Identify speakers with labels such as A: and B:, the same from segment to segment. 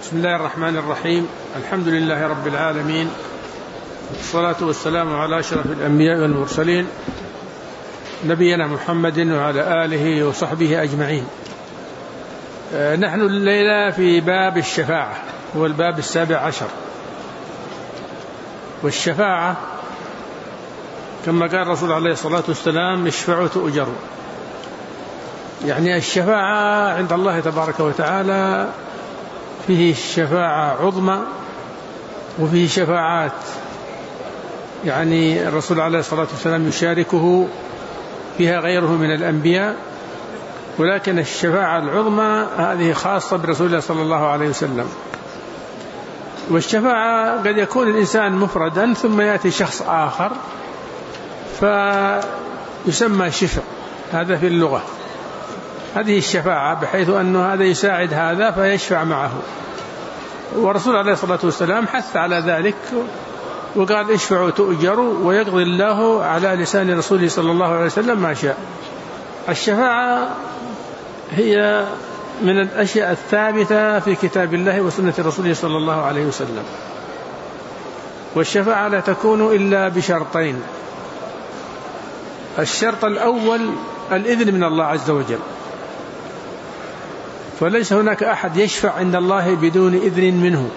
A: بسم الله الرحمن الرحيم. الحمد لله رب العالمين، والصلاة والسلام على أشرف الأنبياء والمرسلين نبينا محمد وعلى آله وصحبه أجمعين. نحن الليلة في باب الشفاعة، هو الباب 17. والشفاعة كما قال الرسول عليه الصلاة والسلام: اشفعوا تؤجروا. يعني الشفاعة عند الله تبارك وتعالى فيه شفاعة عظمى، وفيه شفاعات يعني الرسول عليه الصلاة والسلام يشاركه فيها غيره من الأنبياء، ولكن الشفاعة العظمى هذه خاصة برسول الله صلى الله عليه وسلم. والشفاعة قد يكون الإنسان مفردا ثم يأتي شخص آخر فيسمى شفع، هذا في اللغة. هذه الشفاعة بحيث أنه هذا يساعد هذا فيشفع معه، والرسول عليه الصلاة والسلام حث على ذلك وقال: اشفعوا تؤجروا، ويقضي الله على لسان رسوله صلى الله عليه وسلم ما شاء. الشفاعة هي من الأشياء الثابتة في كتاب الله وسنة رسوله صلى الله عليه وسلم. والشفاعة لا تكون إلا بشرطين: الشرط الأول الإذن من الله عز وجل، فليس هناك أحد يشفع عند الله بدون إذن منه.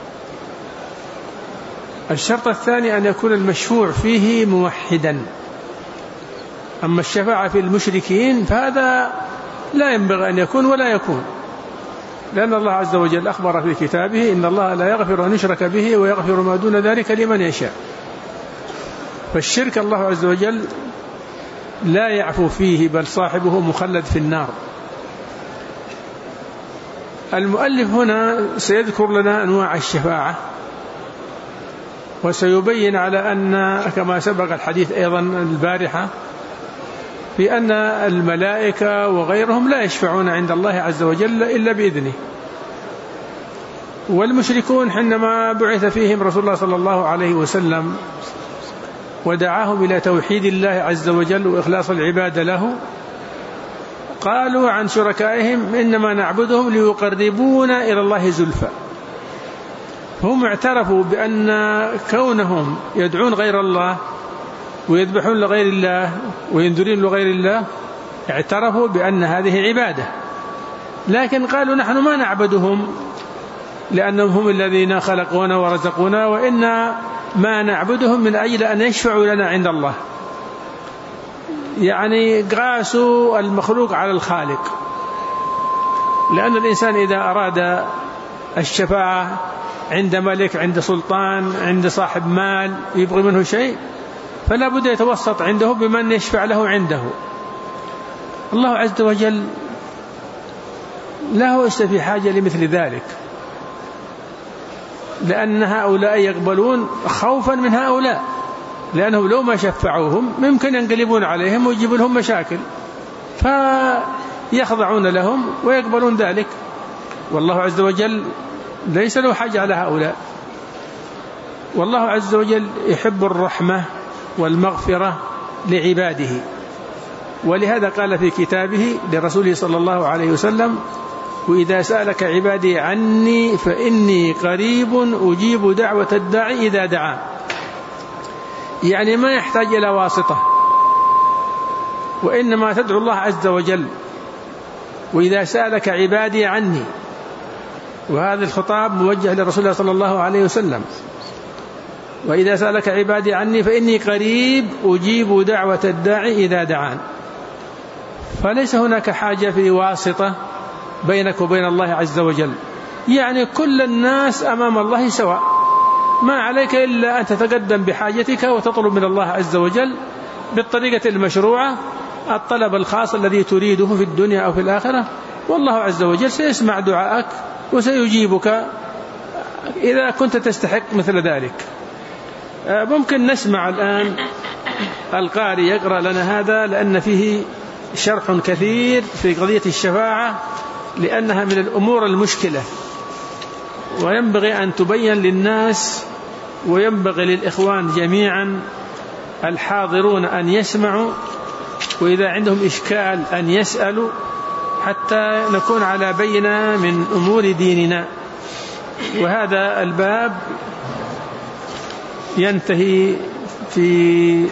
A: الشرط الثاني أن يكون المشفوع فيه موحدا. أما الشفاعة في المشركين فهذا لا ينبغي أن يكون ولا يكون، لأن الله عز وجل أخبر في كتابه: إن الله لا يغفر أن يشرك به ويغفر ما دون ذلك لمن يشاء. فالشرك الله عز وجل لا يعفو فيه، بل صاحبه مخلد في النار. المؤلف هنا سيذكر لنا أنواع الشفاعة، وسيبين على أن كما سبق الحديث أيضا البارحة في أن الملائكة وغيرهم لا يشفعون عند الله عز وجل إلا بإذنه. والمشركون حينما بعث فيهم رسول الله صلى الله عليه وسلم ودعاهم إلى توحيد الله عز وجل وإخلاص العبادة له، قالوا عن شركائهم: إنما نعبدهم ليقربونا إلى الله زلفى. هم اعترفوا بأن كونهم يدعون غير الله ويذبحون لغير الله وينذرون لغير الله، اعترفوا بأن هذه عبادة، لكن قالوا: نحن ما نعبدهم لأنهم هم الذين خلقونا ورزقونا، وإنا ما نعبدهم من أجل أن يشفعوا لنا عند الله. يعني قاسوا المخلوق على الخالق، لأن الإنسان إذا أراد الشفاعة عند ملك، عند سلطان، عند صاحب مال يبغي منه شيء، فلا بد يتوسط عنده بمن يشفع له عنده. الله عز وجل لا هو في حاجة لمثل ذلك، لأن هؤلاء يقبلون خوفا من هؤلاء، لأنهم لو ما شفعوهم ممكن ينقلبون عليهم ويجيبوا لهم مشاكل، فيخضعون لهم ويقبلون ذلك. والله عز وجل ليس له حاجة على هؤلاء. والله عز وجل يحب الرحمة والمغفرة لعباده، ولهذا قال في كتابه لرسوله صلى الله عليه وسلم: وإذا سألك عبادي عني فإني قريب أجيب دعوة الداعي إذا دعان. يعني ما يحتاج إلى واسطة، وإنما تدعو الله عز وجل. وإذا سألك عبادي عني، وهذا الخطاب موجه لرسول الله صلى الله عليه وسلم: وإذا سألك عبادي عني فإني قريب أجيب دعوة الداعي إذا دعان. فليس هناك حاجة في واسطة بينك وبين الله عز وجل. يعني كل الناس أمام الله سواء، ما عليك إلا أن تتقدم بحاجتك وتطلب من الله عز وجل بالطريقة المشروعة الطلب الخاص الذي تريده في الدنيا أو في الآخرة، والله عز وجل سيسمع دعاءك وسيجيبك إذا كنت تستحق مثل ذلك. ممكن نسمع الآن القارئ يقرأ لنا هذا، لأن فيه شرح كثير في قضية الشفاعة، لأنها من الأمور المشكلة، وينبغي أن تبين للناس، وينبغي للإخوان جميعا الحاضرون أن يسمعوا، وإذا عندهم إشكال أن يسألوا، حتى نكون على بينة من أمور ديننا. وهذا الباب ينتهي في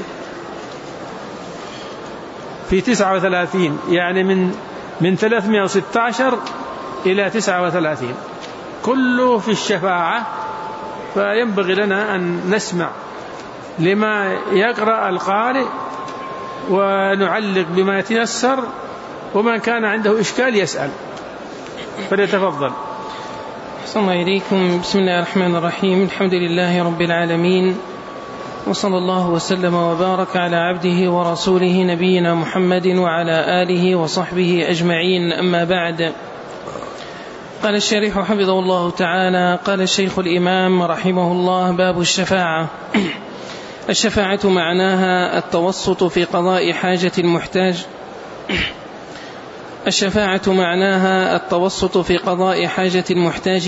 A: 39، يعني من 316 إلى 39 كله في الشفاعة. فينبغي لنا أن نسمع لما يقرأ القارئ ونعلق بما يتيسر، ومن كان عنده إشكال يسأل. فليتفضل.
B: أحسن الله إليكم. بسم الله الرحمن الرحيم. الحمد لله رب العالمين، وصلى الله وسلم وبارك على عبده ورسوله نبينا محمد وعلى آله وصحبه أجمعين. أما بعد، قال الشريح حفظه الله تعالى: قال الشيخ الإمام رحمه الله: باب الشفاعة. الشفاعة معناها التوسط في قضاء حاجة المحتاج. الشفاعة معناها التوسط في قضاء حاجة المحتاج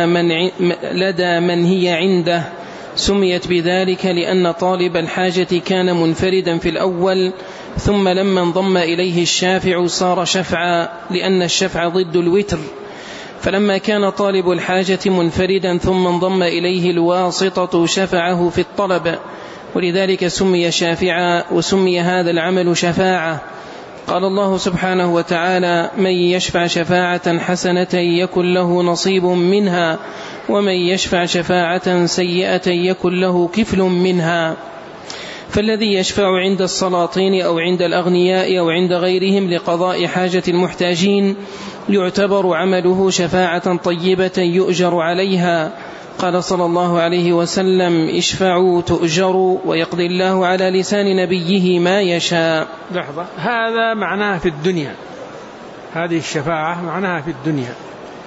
B: لدى من هي عنده. سميت بذلك لأن طالب الحاجة كان منفردا في الأول، ثم لما انضم إليه الشافع صار شفعا، لأن الشفع ضد الوتر. فلما كان طالب الحاجة منفردا ثم انضم إليه الواسطة شفعه في الطلب، ولذلك سمي شافعا، وسمي هذا العمل شفاعة. قال الله سبحانه وتعالى: من يشفع شفاعة حسنة يكن له نصيب منها، ومن يشفع شفاعة سيئة يكن له كفل منها. فالذي يشفع عند السلاطين أو عند الأغنياء أو عند غيرهم لقضاء حاجة المحتاجين يعتبر عمله شفاعة طيبة يؤجر عليها. قال صلى الله عليه وسلم: اشفعوا تؤجروا، ويقضي الله على لسان نبيه ما يشاء.
A: لحظة، هذا معناها في الدنيا، هذه الشفاعة معناها في الدنيا.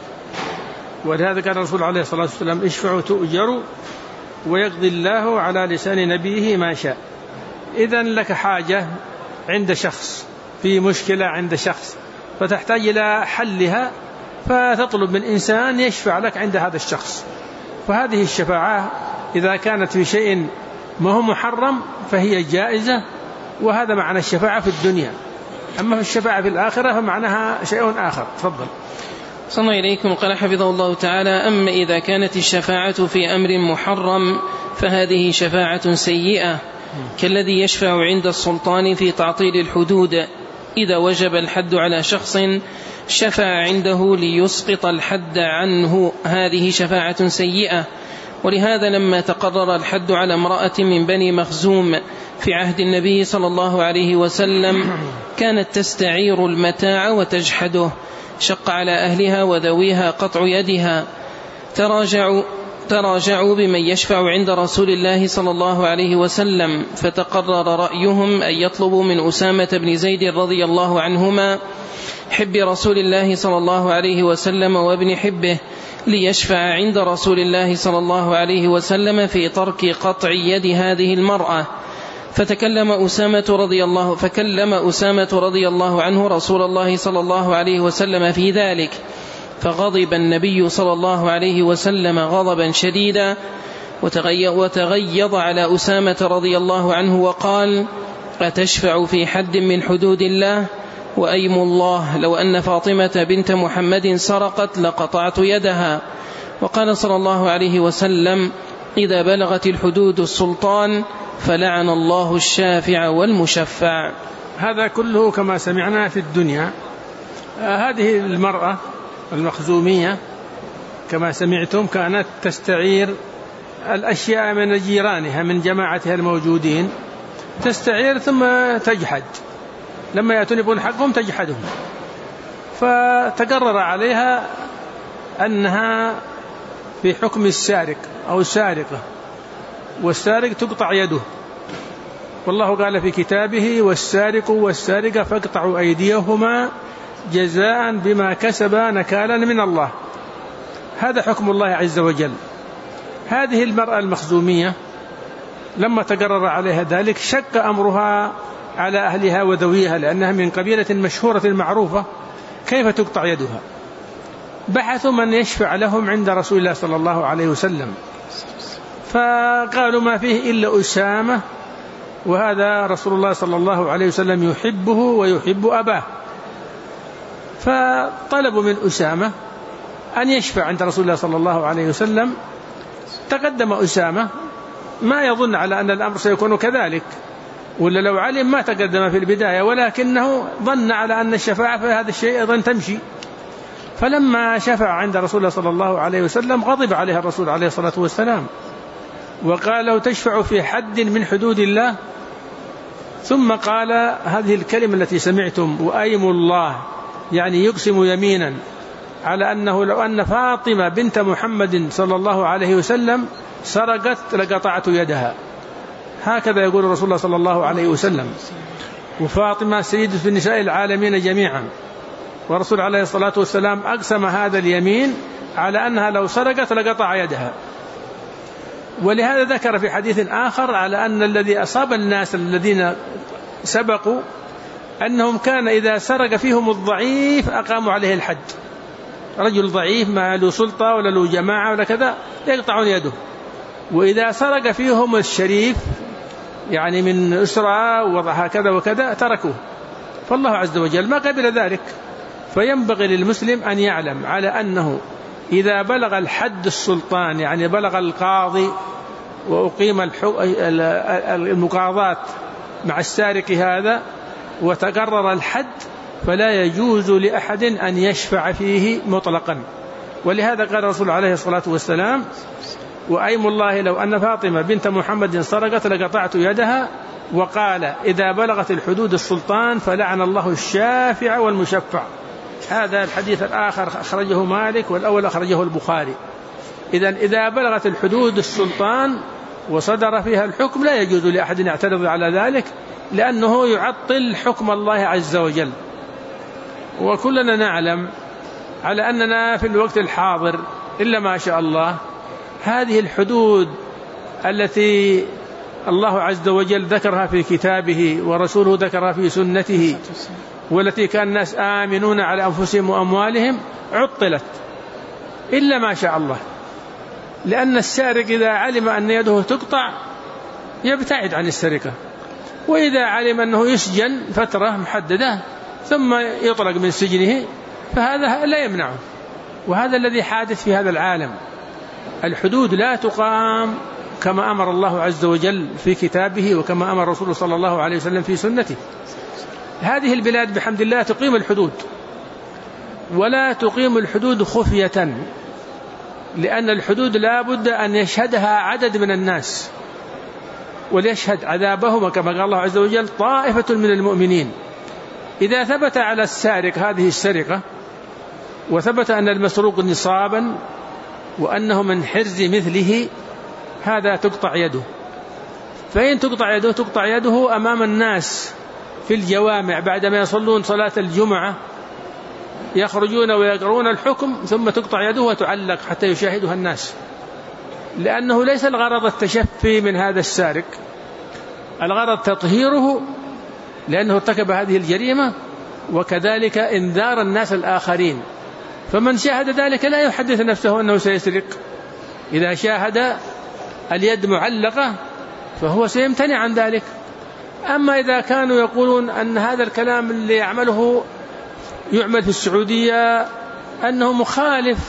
A: ولهذا كان الرسول عليه الصلاة والسلام: اشفعوا تؤجروا ويقضي الله على لسان نبيه ما شاء. إذن لك حاجة عند شخص، في مشكلة عند شخص، فتحتاج إلى حلها، فتطلب من إنسان يشفع لك عند هذا الشخص. فهذه الشفاعة إذا كانت في شيء ما هو محرم فهي جائزة، وهذا معنى الشفاعة في الدنيا. أما في الشفاعة في الآخرة فمعناها شيء آخر. تفضل.
B: صلى إليكم. قال حفظه الله تعالى: أما إذا كانت الشفاعة في أمر محرم فهذه شفاعة سيئة، كالذي يشفع عند السلطان في تعطيل الحدود. إذا وجب الحد على شخص شفع عنده ليسقط الحد عنه، هذه شفاعة سيئة. ولهذا لما تقرر الحد على امرأة من بني مخزوم في عهد النبي صلى الله عليه وسلم كانت تستعير المتاع وتجحده، شق على أهلها وذويها قطع يدها. تراجعوا بمن يشفع عند رسول الله صلى الله عليه وسلم، فتقرر رأيهم أن يطلبوا من أسامة بن زيد رضي الله عنهما حب رسول الله صلى الله عليه وسلم وابن حبه ليشفع عند رسول الله صلى الله عليه وسلم في ترك قطع يد هذه المرأة. فكلم أسامة رضي الله عنه رسول الله صلى الله عليه وسلم في ذلك، فغضب النبي صلى الله عليه وسلم غضبا شديدا، وتغيظ على أسامة رضي الله عنه وقال: أتشفع في حد من حدود الله؟ وأيم الله لو أن فاطمة بنت محمد سرقت لقطعت يدها. وقال صلى الله عليه وسلم: إذا بلغت الحدود السلطان فلعن الله الشافع والمشفع.
A: هذا كله كما سمعنا في الدنيا. هذه المرأة المخزومية كما سمعتم كانت تستعير الأشياء من جيرانها من جماعتها الموجودين، تستعير ثم تجحد، لما يأتون يبون حقهم تجحدهم. فتقرر عليها أنها في حكم السارق أو السارقة، والسارق تقطع يده، والله قال في كتابه: والسارق والسارقة فاقطعوا أيديهما جزاء بما كسبا نكالا من الله. هذا حكم الله عز وجل. هذه المرأة المخزومية لما تقرر عليها ذلك شق أمرها على أهلها وذويها، لأنها من قبيلة مشهورة معروفة، كيف تقطع يدها؟ بحثوا من يشفع لهم عند رسول الله صلى الله عليه وسلم، فقالوا ما فيه إلا أسامة، وهذا رسول الله صلى الله عليه وسلم يحبه ويحب أباه. فطلبوا من أسامة أن يشفع عند رسول الله صلى الله عليه وسلم. تقدم أسامة ما يظن على أن الأمر سيكون كذلك، ولا لو علم ما تقدم في البداية، ولكنه ظن على أن الشفاعة في هذا الشيء أيضا تمشي. فلما شفع عند رسول الله صلى الله عليه وسلم غضب عليه الرسول عليه الصلاة والسلام وقال له: تشفع في حد من حدود الله؟ ثم قال هذه الكلمة التي سمعتم: وأيم الله، يعني يقسم يمينا على أنه لو أن فاطمة بنت محمد صلى الله عليه وسلم سرقت لقطعت يدها. هكذا يقول رسول الله صلى الله عليه وسلم، وفاطمة سيدة نساء العالمين جميعا، ورسول عليه الصلاة والسلام أقسم هذا اليمين على أنها لو سرقت لقطع يدها. ولهذا ذكر في حديث آخر على أن الذي أصاب الناس الذين سبقوا أنهم كان إذا سرق فيهم الضعيف أقاموا عليه الحد. رجل ضعيف ما له سلطة ولا له جماعة ولا كذا يقطعون يده، وإذا سرق فيهم الشريف يعني من أسرة وهكذا وكذا تركوه. فالله عز وجل ما قبل ذلك. فينبغي للمسلم أن يعلم على أنه إذا بلغ الحد السلطان، يعني بلغ القاضي وأقيم المقاضاة مع السارق هذا وتقرر الحد، فلا يجوز لأحد أن يشفع فيه مطلقا. ولهذا قال الرسول عليه الصلاة والسلام: وأيم الله لو أن فاطمة بنت محمد سرقت لقطعت يدها. وقال: إذا بلغت الحدود السلطان فلعن الله الشافع والمشفع. هذا الحديث الآخر أخرجه مالك، والأول أخرجه البخاري. إذا بلغت الحدود السلطان وصدر فيها الحكم لا يجوز لأحد يعترض على ذلك، لأنه يعطل حكم الله عز وجل. وكلنا نعلم على أننا في الوقت الحاضر إلا ما شاء الله هذه الحدود التي الله عز وجل ذكرها في كتابه ورسوله ذكرها في سنته، والتي كان الناس آمنون على أنفسهم وأموالهم، عطلت إلا ما شاء الله. لأن السارق إذا علم أن يده تقطع يبتعد عن السرقة، وإذا علم أنه يسجن فترة محددة ثم يطلق من سجنه فهذا لا يمنعه. وهذا الذي حادث في هذا العالم. الحدود لا تقام كما أمر الله عز وجل في كتابه وكما أمر رسوله صلى الله عليه وسلم في سنته. هذه البلاد بحمد الله تقيم الحدود، ولا تقيم الحدود خفية، لأن الحدود لا بد أن يشهدها عدد من الناس، وليشهد عذابهما كما قال الله عز وجل طائفة من المؤمنين. إذا ثبت على السارق هذه السرقة وثبت أن المسروق نصابا وأنه من حرز مثله، هذا تقطع يده. فإن تقطع يده تقطع يده أمام الناس في الجوامع بعدما يصلون صلاة الجمعة، يخرجون ويقرؤون الحكم، ثم تقطع يده وتعلق حتى يشاهدها الناس. لأنه ليس الغرض التشفي من هذا السارق، الغرض تطهيره لأنه ارتكب هذه الجريمة، وكذلك إنذار الناس الآخرين. فمن شاهد ذلك لا يحدث نفسه أنه سيسرق. إذا شاهد اليد معلقة فهو سيمتنع عن ذلك. أما إذا كانوا يقولون أن هذا الكلام اللي يعمل في السعودية أنه مخالف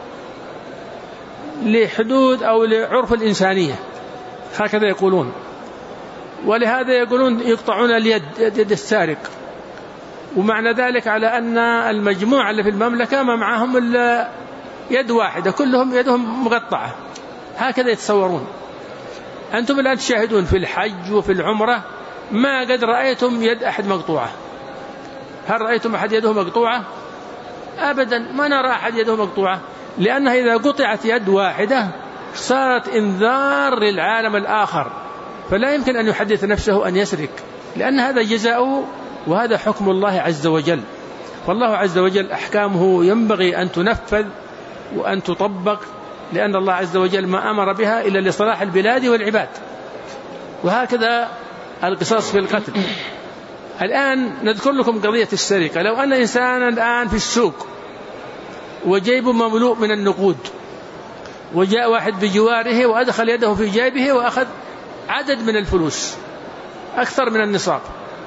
A: لحدود أو لعرف الإنسانية، هكذا يقولون، ولهذا يقولون يقطعون اليد، يد السارق، ومعنى ذلك على أن المجموعة اللي في المملكة ما معهم إلا يد واحدة، كلهم يدهم مقطعة، هكذا يتصورون. أنتم الآن تشاهدون في الحج وفي العمرة ما قد رأيتم يد أحد مقطوعة. هل رأيتم أحد يده مقطوعة؟ أبدا، ما نرى أحد يده مقطوعة، لأنها إذا قطعت يد واحدة صارت إنذار للعالم الآخر، فلا يمكن أن يحدث نفسه أن يسرق، لأن هذا جزاؤه وهذا حكم الله عز وجل. فالله عز وجل أحكامه ينبغي أن تنفذ وأن تطبق، لأن الله عز وجل ما أمر بها إلا لصلاح البلاد والعباد. وهكذا القصاص في القتل. الآن نذكر لكم قضية السرقة. لو أن إنسانا الآن في السوق وجيبه مملوء من النقود، وجاء واحد بجواره وأدخل يده في جيبه وأخذ عدد من الفلوس أكثر من النصاب،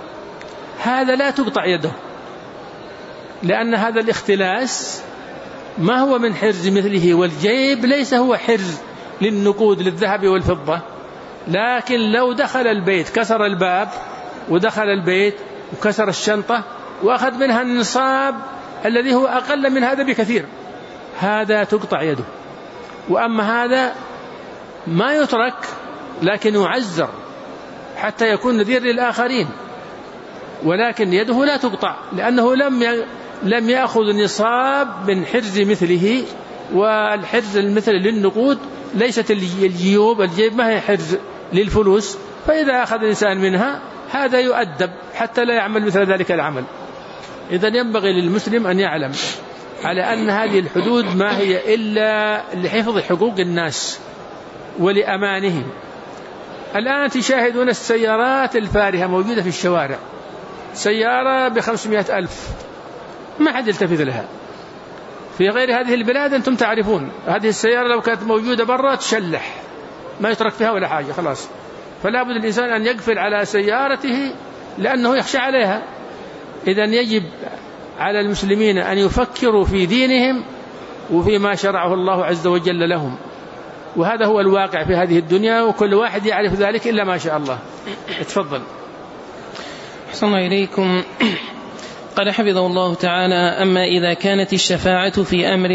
A: هذا لا تقطع يده، لأن هذا الاختلاس ما هو من حرز مثله، والجيب ليس هو حرز للنقود للذهب والفضة، لكن لو دخل البيت كسر الباب ودخل البيت وكسر الشنطة وأخذ منها النصاب الذي هو أقل من هذا بكثير، هذا تقطع يده. وأما هذا ما يترك لكن يعزر حتى يكون نذير للآخرين، ولكن يده لا تقطع لأنه لم يأخذ نصاب من حرز مثله. والحرز المثل للنقود ليست الجيب ما هي حرز للفلوس، فإذا أخذ الإنسان منها هذا يؤدب حتى لا يعمل مثل ذلك العمل. إذن ينبغي للمسلم أن يعلم على أن هذه الحدود ما هي إلا لحفظ حقوق الناس ولأمانهم. الآن تشاهدون السيارات الفارهة موجودة في الشوارع، سيارة ب500,000 ما حد يلتفت لها. في غير هذه البلاد أنتم تعرفون هذه السيارة لو كانت موجودة برا تشلح ما يترك فيها ولا حاجة خلاص. فلا بد الإنسان أن يقفل على سيارته لأنه يخشى عليها. إذن يجب على المسلمين أن يفكروا في دينهم وفيما شرعه الله عز وجل لهم، وهذا هو الواقع في هذه الدنيا، وكل واحد يعرف ذلك إلا ما شاء الله. اتفضل.
B: أحسن إليكم. قال حفظه الله تعالى: أما إذا كانت الشفاعة في أمر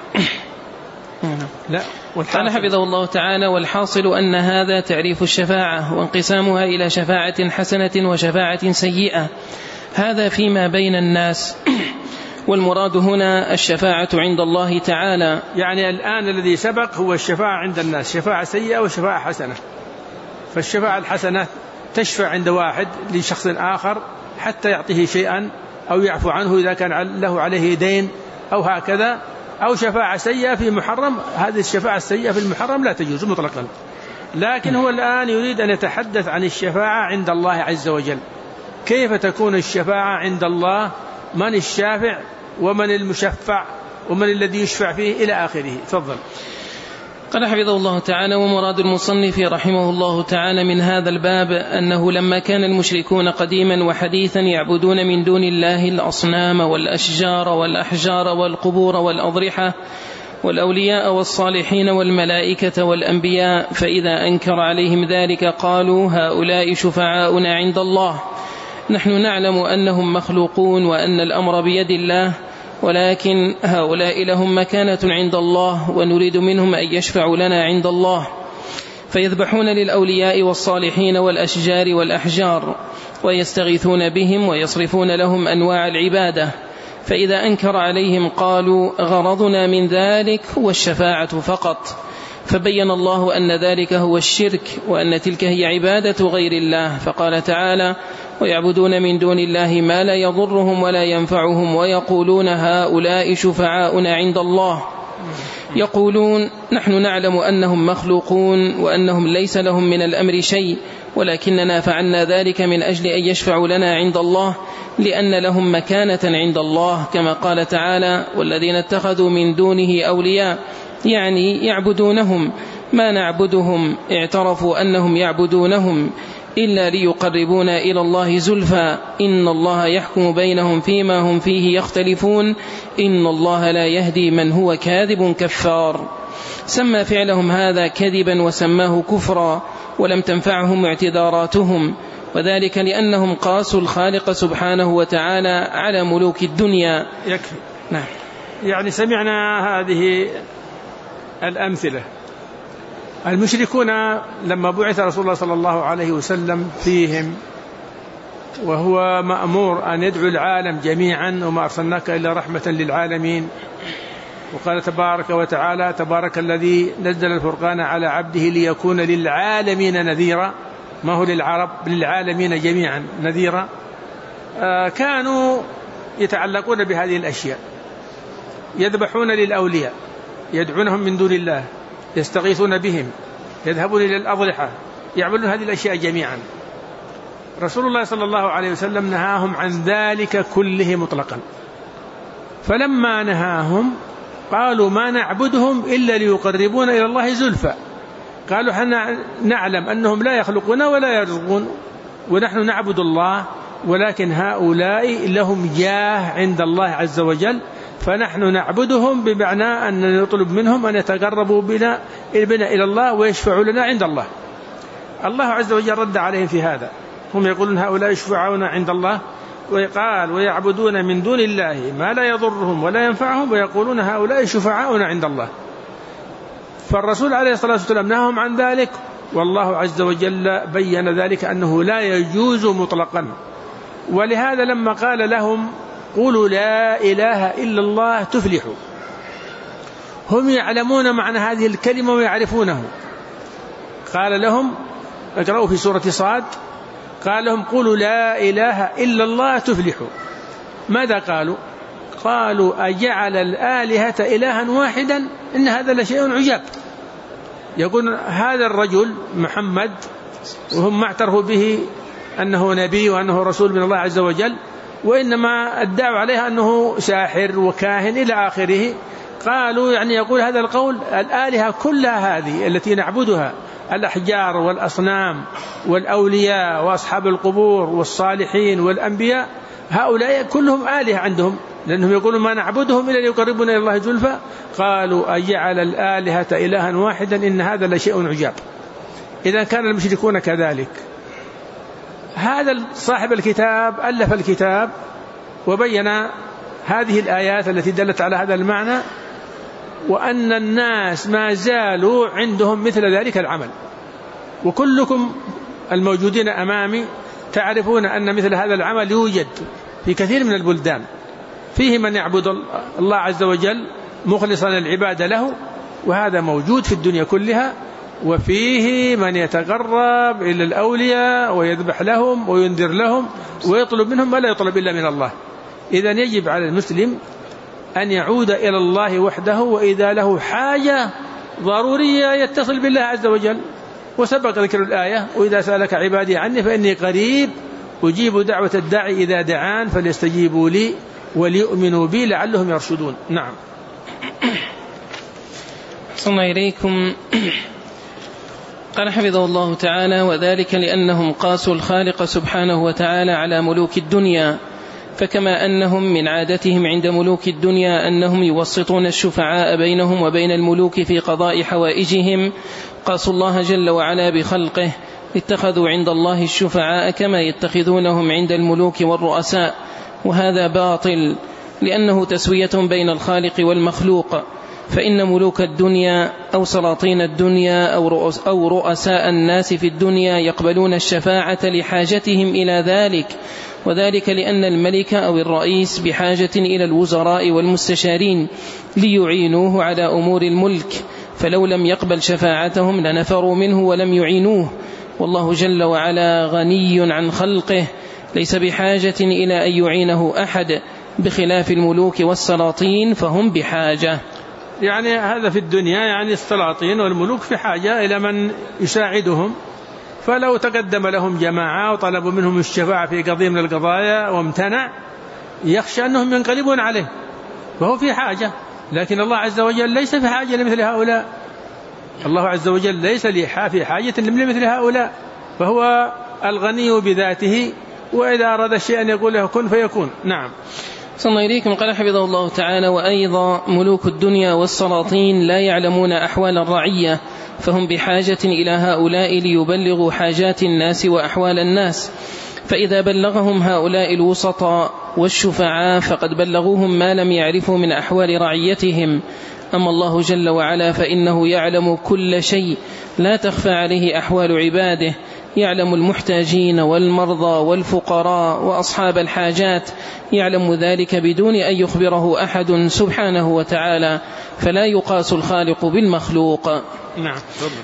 B: قال حفظه الله تعالى: والحاصل أن هذا تعريف الشفاعة وانقسامها إلى شفاعة حسنة وشفاعة سيئة، هذا فيما بين الناس، والمراد هنا الشفاعة عند الله تعالى.
A: يعني الآن الذي سبق هو الشفاعة عند الناس، شفاعة سيئة وشفاعة حسنة. فالشفاعة الحسنة تشفع عند واحد لشخص آخر حتى يعطيه شيئا أو يعفو عنه إذا كان له عليه دين أو هكذا، أو شفاعة سيئة في محرم. هذه الشفاعة السيئة في المحرم لا تجوز مطلقا. لكن هو الآن يريد أن يتحدث عن الشفاعة عند الله عز وجل. كيف تكون الشفاعة عند الله؟ من الشافع ومن المشفع ومن الذي يشفع فيه إلى آخره. تفضل.
B: قال حفظه الله تعالى: ومراد المصنف رحمه الله تعالى من هذا الباب أنه لما كان المشركون قديما وحديثا يعبدون من دون الله الأصنام والأشجار والأحجار والقبور والأضرحة والأولياء والصالحين والملائكة والأنبياء، فإذا أنكر عليهم ذلك قالوا: هؤلاء شفعاؤنا عند الله. نحن نعلم أنهم مخلوقون وأن الأمر بيد الله، ولكن هؤلاء لهم مكانة عند الله ونريد منهم أن يشفعوا لنا عند الله، فيذبحون للأولياء والصالحين والأشجار والأحجار ويستغيثون بهم ويصرفون لهم أنواع العبادة. فإذا أنكر عليهم قالوا: غرضنا من ذلك هو الشفاعة فقط. فبين الله أن ذلك هو الشرك وأن تلك هي عبادة غير الله، فقال تعالى: ويعبدون من دون الله ما لا يضرهم ولا ينفعهم ويقولون هؤلاء شفعاؤنا عند الله. يقولون: نحن نعلم أنهم مخلوقون وأنهم ليس لهم من الأمر شيء، ولكننا فعلنا ذلك من أجل أن يشفعوا لنا عند الله، لأن لهم مكانة عند الله، كما قال تعالى: والذين اتخذوا من دونه أولياء، يعني يعبدونهم، ما نعبدهم اعترفوا أنهم يعبدونهم إلا ليقربونا إلى الله زلفى، إن الله يحكم بينهم فيما هم فيه يختلفون، إن الله لا يهدي من هو كاذب كفار. سمى فعلهم هذا كذبا وسماه كفرا، ولم تنفعهم اعتذاراتهم، وذلك لأنهم قاسوا الخالق سبحانه وتعالى على ملوك الدنيا.
A: يكفي. نعم. يعني سمعنا هذه الأمثلة. المشركون لما بعث رسول الله صلى الله عليه وسلم فيهم وهو مأمور أن يدعو العالم جميعا وما أرسلناك إلا رحمة للعالمين، وقال تبارك وتعالى: تبارك الذي نزل الفرقان على عبده ليكون للعالمين نذيرا، ما هو للعرب، للعالمين جميعا نذيرا. كانوا يتعلقون بهذه الأشياء، يذبحون للأولياء، يدعونهم من دون الله، يستغيثون بهم، يذهبون إلى الأضرحة، يعملون هذه الأشياء جميعا. رسول الله صلى الله عليه وسلم نهاهم عن ذلك كله مطلقا. فلما نهاهم قالوا: ما نعبدهم إلا ليقربون إلى الله زلفى. قالوا: حنا نعلم أنهم لا يخلقون ولا يرزقون ونحن نعبد الله، ولكن هؤلاء لهم جاه عند الله عز وجل، فنحن نعبدهم بمعنى أن نطلب منهم أن يتقربوا بنا إلى الله ويشفعوا لنا عند الله. الله عز وجل رد عليهم في هذا، هم يقولون هؤلاء يشفعون عند الله، وقال ويعبدون من دون الله ما لا يضرهم ولا ينفعهم، ويقولون هؤلاء شفعاؤنا عند الله. فالرسول عليه الصلاة والسلام نهاهم عن ذلك، والله عز وجل بين ذلك أنه لا يجوز مطلقا. ولهذا لما قال لهم قولوا لا إله إلا الله تفلحوا، هم يعلمون معنى هذه الكلمة ويعرفونه. قال لهم اقرأوا في سورة صاد، قال لهم قولوا لا إله إلا الله تفلحوا. ماذا قالوا؟ قالوا أجعل الآلهة إلها واحدا إن هذا لشيء عجاب. يقول هذا الرجل محمد، وهم اعترفوا به أنه نبي وأنه رسول من الله عز وجل، وإنما ادعوا عليه أنه ساحر وكاهن إلى آخره. قالوا يعني يقول هذا القول الآلهة كلها هذه التي نعبدها، الأحجار والأصنام والأولياء وأصحاب القبور والصالحين والأنبياء، هؤلاء كلهم آلهة عندهم، لأنهم يقولون ما نعبدهم إلا ليقربنا إلى الله زلفى. قالوا أجعل الآلهة إلها واحدا إن هذا لشيء عجاب. إذا كان المشركون كذلك، هذا صاحب الكتاب ألف الكتاب وبين هذه الآيات التي دلت على هذا المعنى، وأن الناس ما زالوا عندهم مثل ذلك العمل. وكلكم الموجودين أمامي تعرفون أن مثل هذا العمل يوجد في كثير من البلدان، فيه من يعبد الله عز وجل مخلصا العبادة له، وهذا موجود في الدنيا كلها، وفيه من يتقرب إلى الأولياء ويذبح لهم وينذر لهم ويطلب منهم ما لا يطلب إلا من الله. إذن يجب على المسلم أن يعود إلى الله وحده، وإذا له حاجة ضرورية يتصل بالله عز وجل. وسبق ذكر الآية وإذا سألك عبادي عني فإني قريب أجيب دعوة الداعي إذا دعان فليستجيبوا لي وليؤمنوا بي لعلهم يرشدون. نعم.
B: صلى إليكم. قال حفظه الله تعالى: وذلك لأنهم قاسوا الخالق سبحانه وتعالى على ملوك الدنيا، فكما أنهم من عادتهم عند ملوك الدنيا أنهم يوسطون الشفعاء بينهم وبين الملوك في قضاء حوائجهم، قاسوا الله جل وعلا بخلقه، اتخذوا عند الله الشفعاء كما يتخذونهم عند الملوك والرؤساء، وهذا باطل لأنه تسوية بين الخالق والمخلوق. فإن ملوك الدنيا أو سلاطين الدنيا أو رؤساء الناس في الدنيا يقبلون الشفاعة لحاجتهم إلى ذلك، وذلك لأن الملك أو الرئيس بحاجة إلى الوزراء والمستشارين ليعينوه على أمور الملك، فلو لم يقبل شفاعتهم لنفروا منه ولم يعينوه. والله جل وعلا غني عن خلقه، ليس بحاجة إلى أن يعينه أحد، بخلاف الملوك والسلاطين فهم بحاجة.
A: يعني هذا في الدنيا، يعني السلاطين والملوك في حاجة إلى من يساعدهم، فلو تقدم لهم جماعة وطلبوا منهم الشفاعة في قضية من القضايا وامتنع، يخشى أنهم ينقلبون عليه، فهو في حاجة. لكن الله عز وجل ليس في حاجة لمثل هؤلاء، الله عز وجل ليس في حاجة لمثل هؤلاء، فهو الغني بذاته، وإذا أراد شيئا يقول له كن فيكون. نعم.
B: صلى الله إليكم. قال حفظه الله تعالى: وأيضا ملوك الدنيا والسلاطين لا يعلمون أحوال الرعية، فهم بحاجة إلى هؤلاء ليبلغوا حاجات الناس وأحوال الناس، فإذا بلغهم هؤلاء الوسطاء والشفعاء فقد بلغوهم ما لم يعرفوا من أحوال رعيتهم. أما الله جل وعلا فإنه يعلم كل شيء، لا تخفى عليه أحوال عباده، يعلم المحتاجين والمرضى والفقراء وأصحاب الحاجات، يعلم ذلك بدون أن يخبره أحد سبحانه وتعالى، فلا يقاس الخالق بالمخلوق.
A: نعم.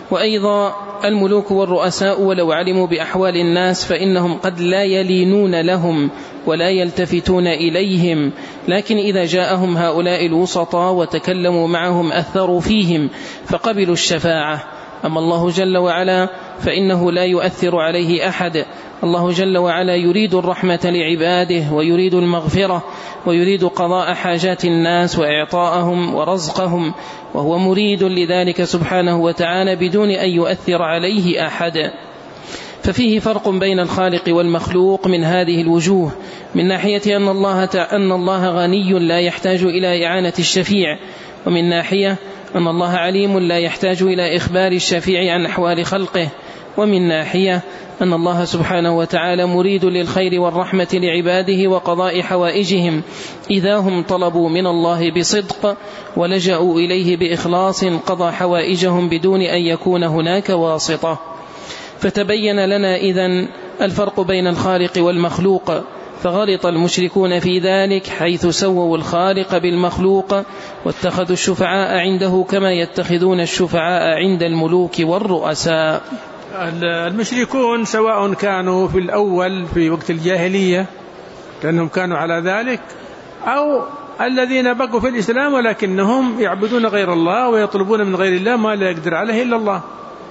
B: وأيضا الملوك والرؤساء ولو علموا بأحوال الناس فإنهم قد لا يلينون لهم ولا يلتفتون إليهم، لكن إذا جاءهم هؤلاء الوسطاء وتكلموا معهم أثروا فيهم فقبلوا الشفاعة. أما الله جل وعلا فإنه لا يؤثر عليه أحد. الله جل وعلا يريد الرحمة لعباده، ويريد المغفرة، ويريد قضاء حاجات الناس وإعطاءهم ورزقهم، وهو مريد لذلك سبحانه وتعالى بدون أن يؤثر عليه أحد. ففيه فرق بين الخالق والمخلوق من هذه الوجوه: من ناحية أن الله غني لا يحتاج إلى إعانة الشفيع، ومن ناحية أن الله عليم لا يحتاج إلى إخبار الشفيع عن أحوال خلقه، ومن ناحية أن الله سبحانه وتعالى مريد للخير والرحمة لعباده وقضاء حوائجهم إذا هم طلبوا من الله بصدق ولجأوا إليه بإخلاص قضى حوائجهم بدون أن يكون هناك واسطة. فتبين لنا إذن الفرق بين الخالق والمخلوق، فغلط المشركون في ذلك حيث سووا الخالق بالمخلوق واتخذوا الشفعاء عنده كما يتخذون الشفعاء عند الملوك والرؤساء.
A: المشركون سواء كانوا في الأول في وقت الجاهلية لأنهم كانوا على ذلك، أو الذين بقوا في الإسلام ولكنهم يعبدون غير الله ويطلبون من غير الله ما لا يقدر عليه إلا الله.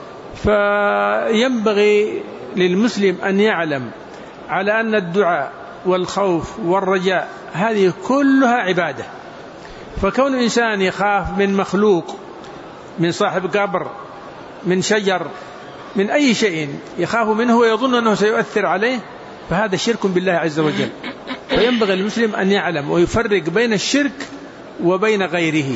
A: فينبغي للمسلم أن يعلم على أن الدعاء والخوف والرجاء هذه كلها عبادة. فكون الإنسان يخاف من مخلوق، من صاحب قبر، من شجر، من أي شيء يخاف منه ويظن أنه سيؤثر عليه، فهذا شرك بالله عز وجل. فينبغي المسلم أن يعلم ويفرق بين الشرك وبين غيره.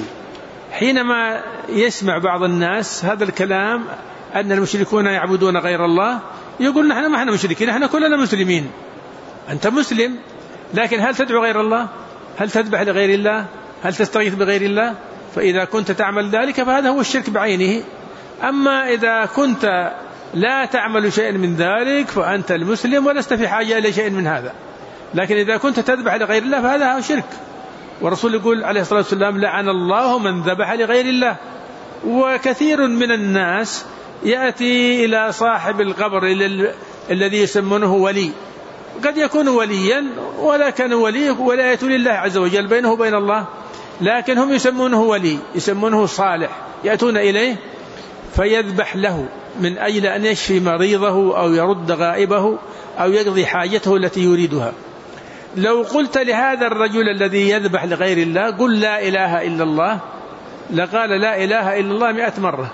A: حينما يسمع بعض الناس هذا الكلام أن المشركون يعبدون غير الله، يقول نحن ما احنا مشركين، نحن كلنا مسلمين. أنت مسلم، لكن هل تدعو غير الله؟ هل تذبح لغير الله؟ هل تستغيث بغير الله؟ فإذا كنت تعمل ذلك فهذا هو الشرك بعينه. أما إذا كنت لا تعمل شيئا من ذلك فأنت المسلم ولست في حاجة إلى شيء من هذا. لكن إذا كنت تذبح لغير الله فهذا هو شرك. والرسول يقول عليه الصلاة والسلام: لعن الله من ذبح لغير الله. وكثير من الناس يأتي إلى صاحب القبر الذي يسمونه ولي، قد يكون وليا ولا كان ولي ولاية لله عز وجل بينه وبين الله، لكن هم يسمونه ولي، يسمونه صالح، يأتون إليه فيذبح له من أجل أن يشفي مريضه أو يرد غائبه أو يقضي حاجته التي يريدها. لو قلت لهذا الرجل الذي يذبح لغير الله قل لا إله إلا الله، لقال لا إله إلا الله 100 مرة،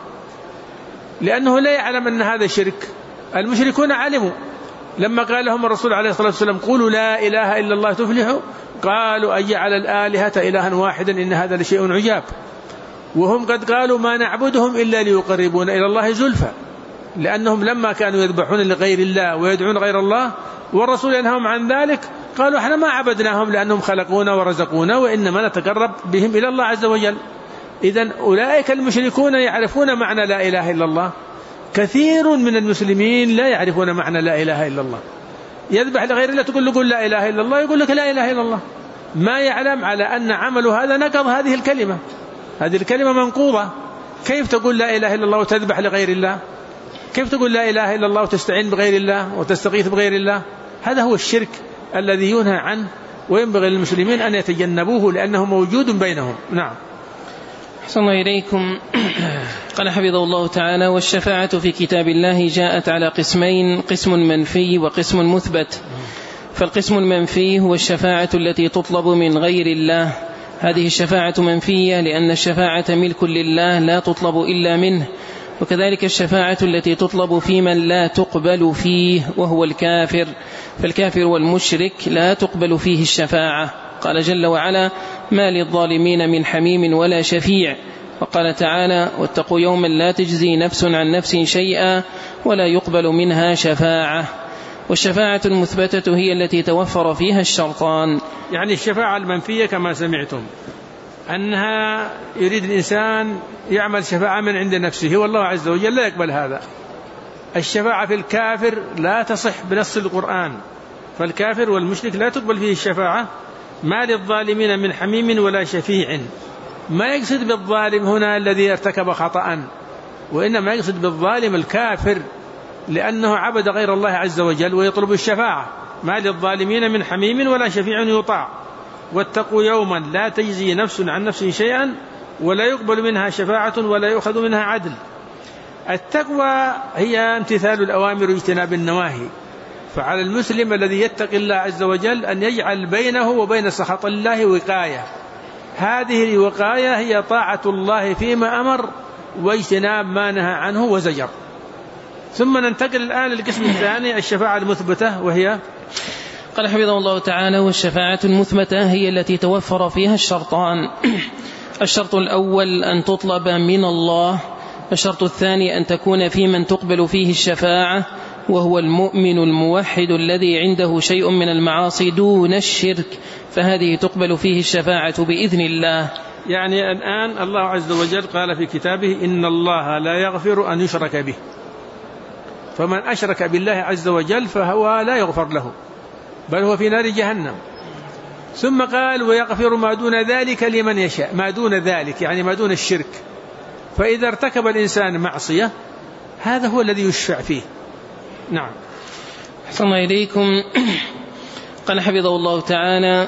A: لأنه لا يعلم أن هذا شرك. المشركون علموا لما قال لهم الرسول عليه الصلاة والسلام: قولوا لا إله إلا الله تفلحوا، قالوا: أجعل الآلهة إلها واحدا إن هذا لشيء عجاب. وهم قد قالوا: ما نعبدهم إلا ليقربون إلى الله زلفى، لأنهم لما كانوا يذبحون لغير الله ويدعون غير الله والرسول ينهاهم عن ذلك قالوا: احنا ما عبدناهم لأنهم خلقونا ورزقونا، وإنما نتقرب بهم إلى الله عز وجل. إذن أولئك المشركون يعرفون معنى لا إله إلا الله. كثير من المسلمين لا يعرفون معنى لا إله إلا الله، يذبح لغير الله تقول له قل لا إله إلا الله، يقول لك لا إله إلا الله، ما يعلم على أن عمله هذا نقض هذه الكلمة، هذه الكلمة منقوضة. كيف تقول لا إله إلا الله وتذبح لغير الله؟ كيف تقول لا إله إلا الله وتستعين بغير الله وتستغيث بغير الله؟ هذا هو الشرك الذي ينهى عنه، وينبغي للمسلمين أن يتجنبوه لأنه موجود بينهم. نعم.
B: أحسن الله إليكم. قال حفظه الله تعالى: والشفاعة في كتاب الله جاءت على قسمين: قسم منفي وقسم مثبت. فالقسم المنفي هو الشفاعة التي تطلب من غير الله، هذه الشفاعة منفية لأن الشفاعة ملك لله لا تطلب إلا منه. وكذلك الشفاعة التي تطلب في من لا تقبل فيه وهو الكافر، فالكافر والمشرك لا تقبل فيه الشفاعة. قال جل وعلا: ما للظالمين من حميم ولا شفيع. وقال تعالى: واتقوا يوما لا تجزي نفس عن نفس شيئا ولا يقبل منها شفاعة. والشفاعة المثبتة هي التي توفر فيها الشرطان.
A: يعني الشفاعة المنفية كما سمعتم أنها يريد الإنسان يعمل شفاعة من عند نفسه والله عز وجل لا يقبل هذا. الشفاعة في الكافر لا تصح بنص القرآن، فالكافر والمشرك لا تقبل فيه الشفاعة. ما للظالمين من حميم ولا شفيع، ما يقصد بالظالم هنا الذي ارتكب خطأ، وإنما يقصد بالظالم الكافر لأنه عبد غير الله عز وجل ويطلب الشفاعة. ما للظالمين من حميم ولا شفيع يطاع. واتقوا يوما لا تجزي نفس عن نفس شيئا ولا يقبل منها شفاعة ولا يؤخذ منها عدل. التقوى هي امتثال الأوامر واجتناب النواهي، فعلى المسلم الذي يتقي الله عز وجل أن يجعل بينه وبين سخط الله وقاية. هذه الوقاية هي طاعة الله فيما أمر واجتناب ما نهى عنه وزجر. ثم ننتقل الآن للقسم الثاني، الشفاعة المثبتة، وهي
B: قال حفظه الله تعالى: والشفاعة المثبتة هي التي توفر فيها الشرطان. الشرط الأول أن تطلب من الله، الشرط الثاني أن تكون في من تقبل فيه الشفاعة، وهو المؤمن الموحد الذي عنده شيء من المعاصي دون الشرك، فهذه تقبل فيه الشفاعة بإذن الله.
A: يعني الآن الله عز وجل قال في كتابه: إن الله لا يغفر أن يشرك به، فمن أشرك بالله عز وجل فهو لا يغفر له، بل هو في نار جهنم. ثم قال: ويغفر ما دون ذلك لمن يشاء. ما دون ذلك يعني ما دون الشرك. فإذا ارتكب الإنسان معصية هذا هو الذي يشفع فيه. نعم.
B: أحسن إليكم. قال حفظه الله تعالى: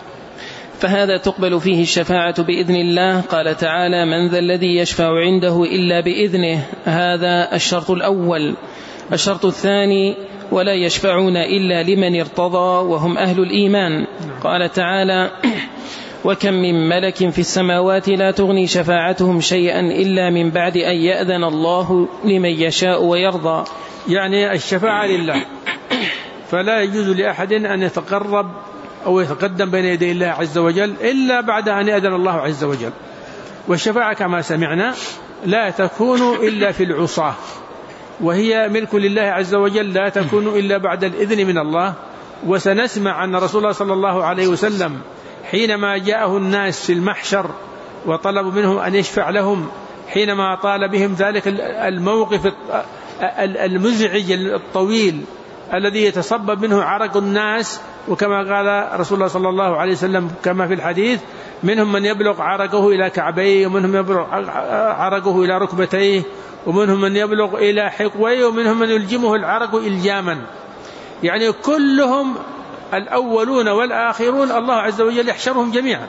B: فهذا تقبل فيه الشفاعة بإذن الله. قال تعالى: من ذا الذي يشفع عنده إلا بإذنه. هذا الشرط الأول. الشرط الثاني: ولا يشفعون إلا لمن ارتضى وهم أهل الإيمان. قال تعالى: وكم من ملك في السماوات لا تغني شفاعتهم شيئا إلا من بعد أن يأذن الله لمن يشاء ويرضى.
A: يعني الشفاعة لله، فلا يجوز لأحد أن يتقرب أو يتقدم بين يدي الله عز وجل إلا بعد أن يأذن الله عز وجل. والشفاعة كما سمعنا لا تكون إلا في العصاة، وهي ملك لله عز وجل، لا تكون إلا بعد الإذن من الله. وسنسمع أن رسول الله صلى الله عليه وسلم حينما جاءه الناس في المحشر وطلبوا منه أن يشفع لهم، حينما طال بهم ذلك الموقف المزعج الطويل الذي يتصبب منه عرق الناس، وكما قال رسول الله صلى الله عليه وسلم كما في الحديث: منهم من يبلغ عرقه إلى كعبيه، ومنهم يبلغ عرقه إلى ركبتيه، ومنهم من يبلغ إلى حقويه، ومنهم من يلجمه العرق إلجاما. يعني كلهم الأولون والآخرون الله عز وجل يحشرهم جميعا.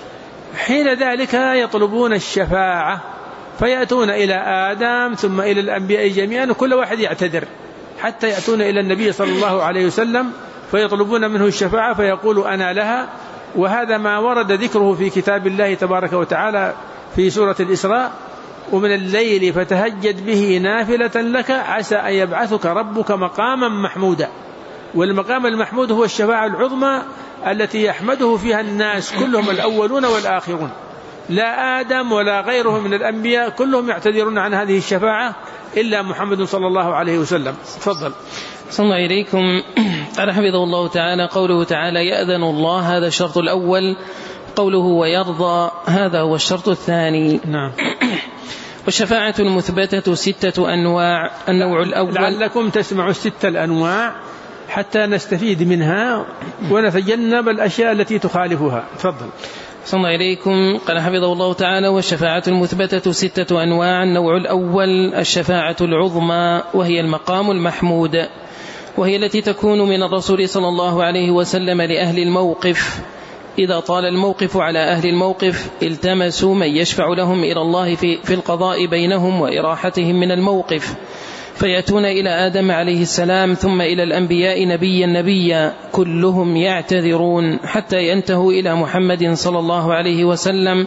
A: حين ذلك يطلبون الشفاعة فيأتون إلى آدم ثم إلى الأنبياء جميعا، وكل واحد يعتذر حتى يأتون إلى النبي صلى الله عليه وسلم فيطلبون منه الشفاعة فيقول: أنا لها. وهذا ما ورد ذكره في كتاب الله تبارك وتعالى في سورة الإسراء: ومن الليل فتهجد به نافلة لك عسى أن يبعثك ربك مقاما محمودا. والمقام المحمود هو الشفاعة العظمى التي يحمده فيها الناس كلهم الأولون والآخرون، لا آدم ولا غيره من الأنبياء، كلهم يعتذرون عن هذه الشفاعة إلا محمد صلى الله عليه وسلم. تفضل.
B: صلى الله إليكم. قال حفظه الله تعالى: قوله تعالى: يأذن الله، هذا الشرط الأول. قوله ويرضى، هذا هو الشرط الثاني.
A: نعم.
B: والشفاعة المثبتة 6 أنواع. النوع الأول،
A: لعلكم تسمعوا 6 الأنواع حتى نستفيد منها ونتجنب الأشياء التي تخالفها. تفضل.
B: صلى الله إليكم. قال حفظه الله تعالى: والشفاعة المثبتة 6 أنواع. النوع الأول الشفاعة العظمى، وهي المقام المحمود، وهي التي تكون من الرسول صلى الله عليه وسلم لأهل الموقف. إذا طال الموقف على أهل الموقف التمسوا من يشفع لهم إلى الله في القضاء بينهم وإراحتهم من الموقف، فيأتون إلى آدم عليه السلام ثم إلى الأنبياء نبيا كلهم يعتذرون حتى ينتهوا إلى محمد صلى الله عليه وسلم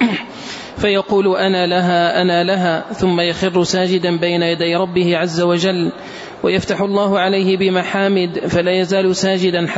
B: فيقول: أنا لها، ثم يخر ساجدا بين يدي ربه عز وجل، ويفتح الله عليه بمحامد، فلا يزال ساجدا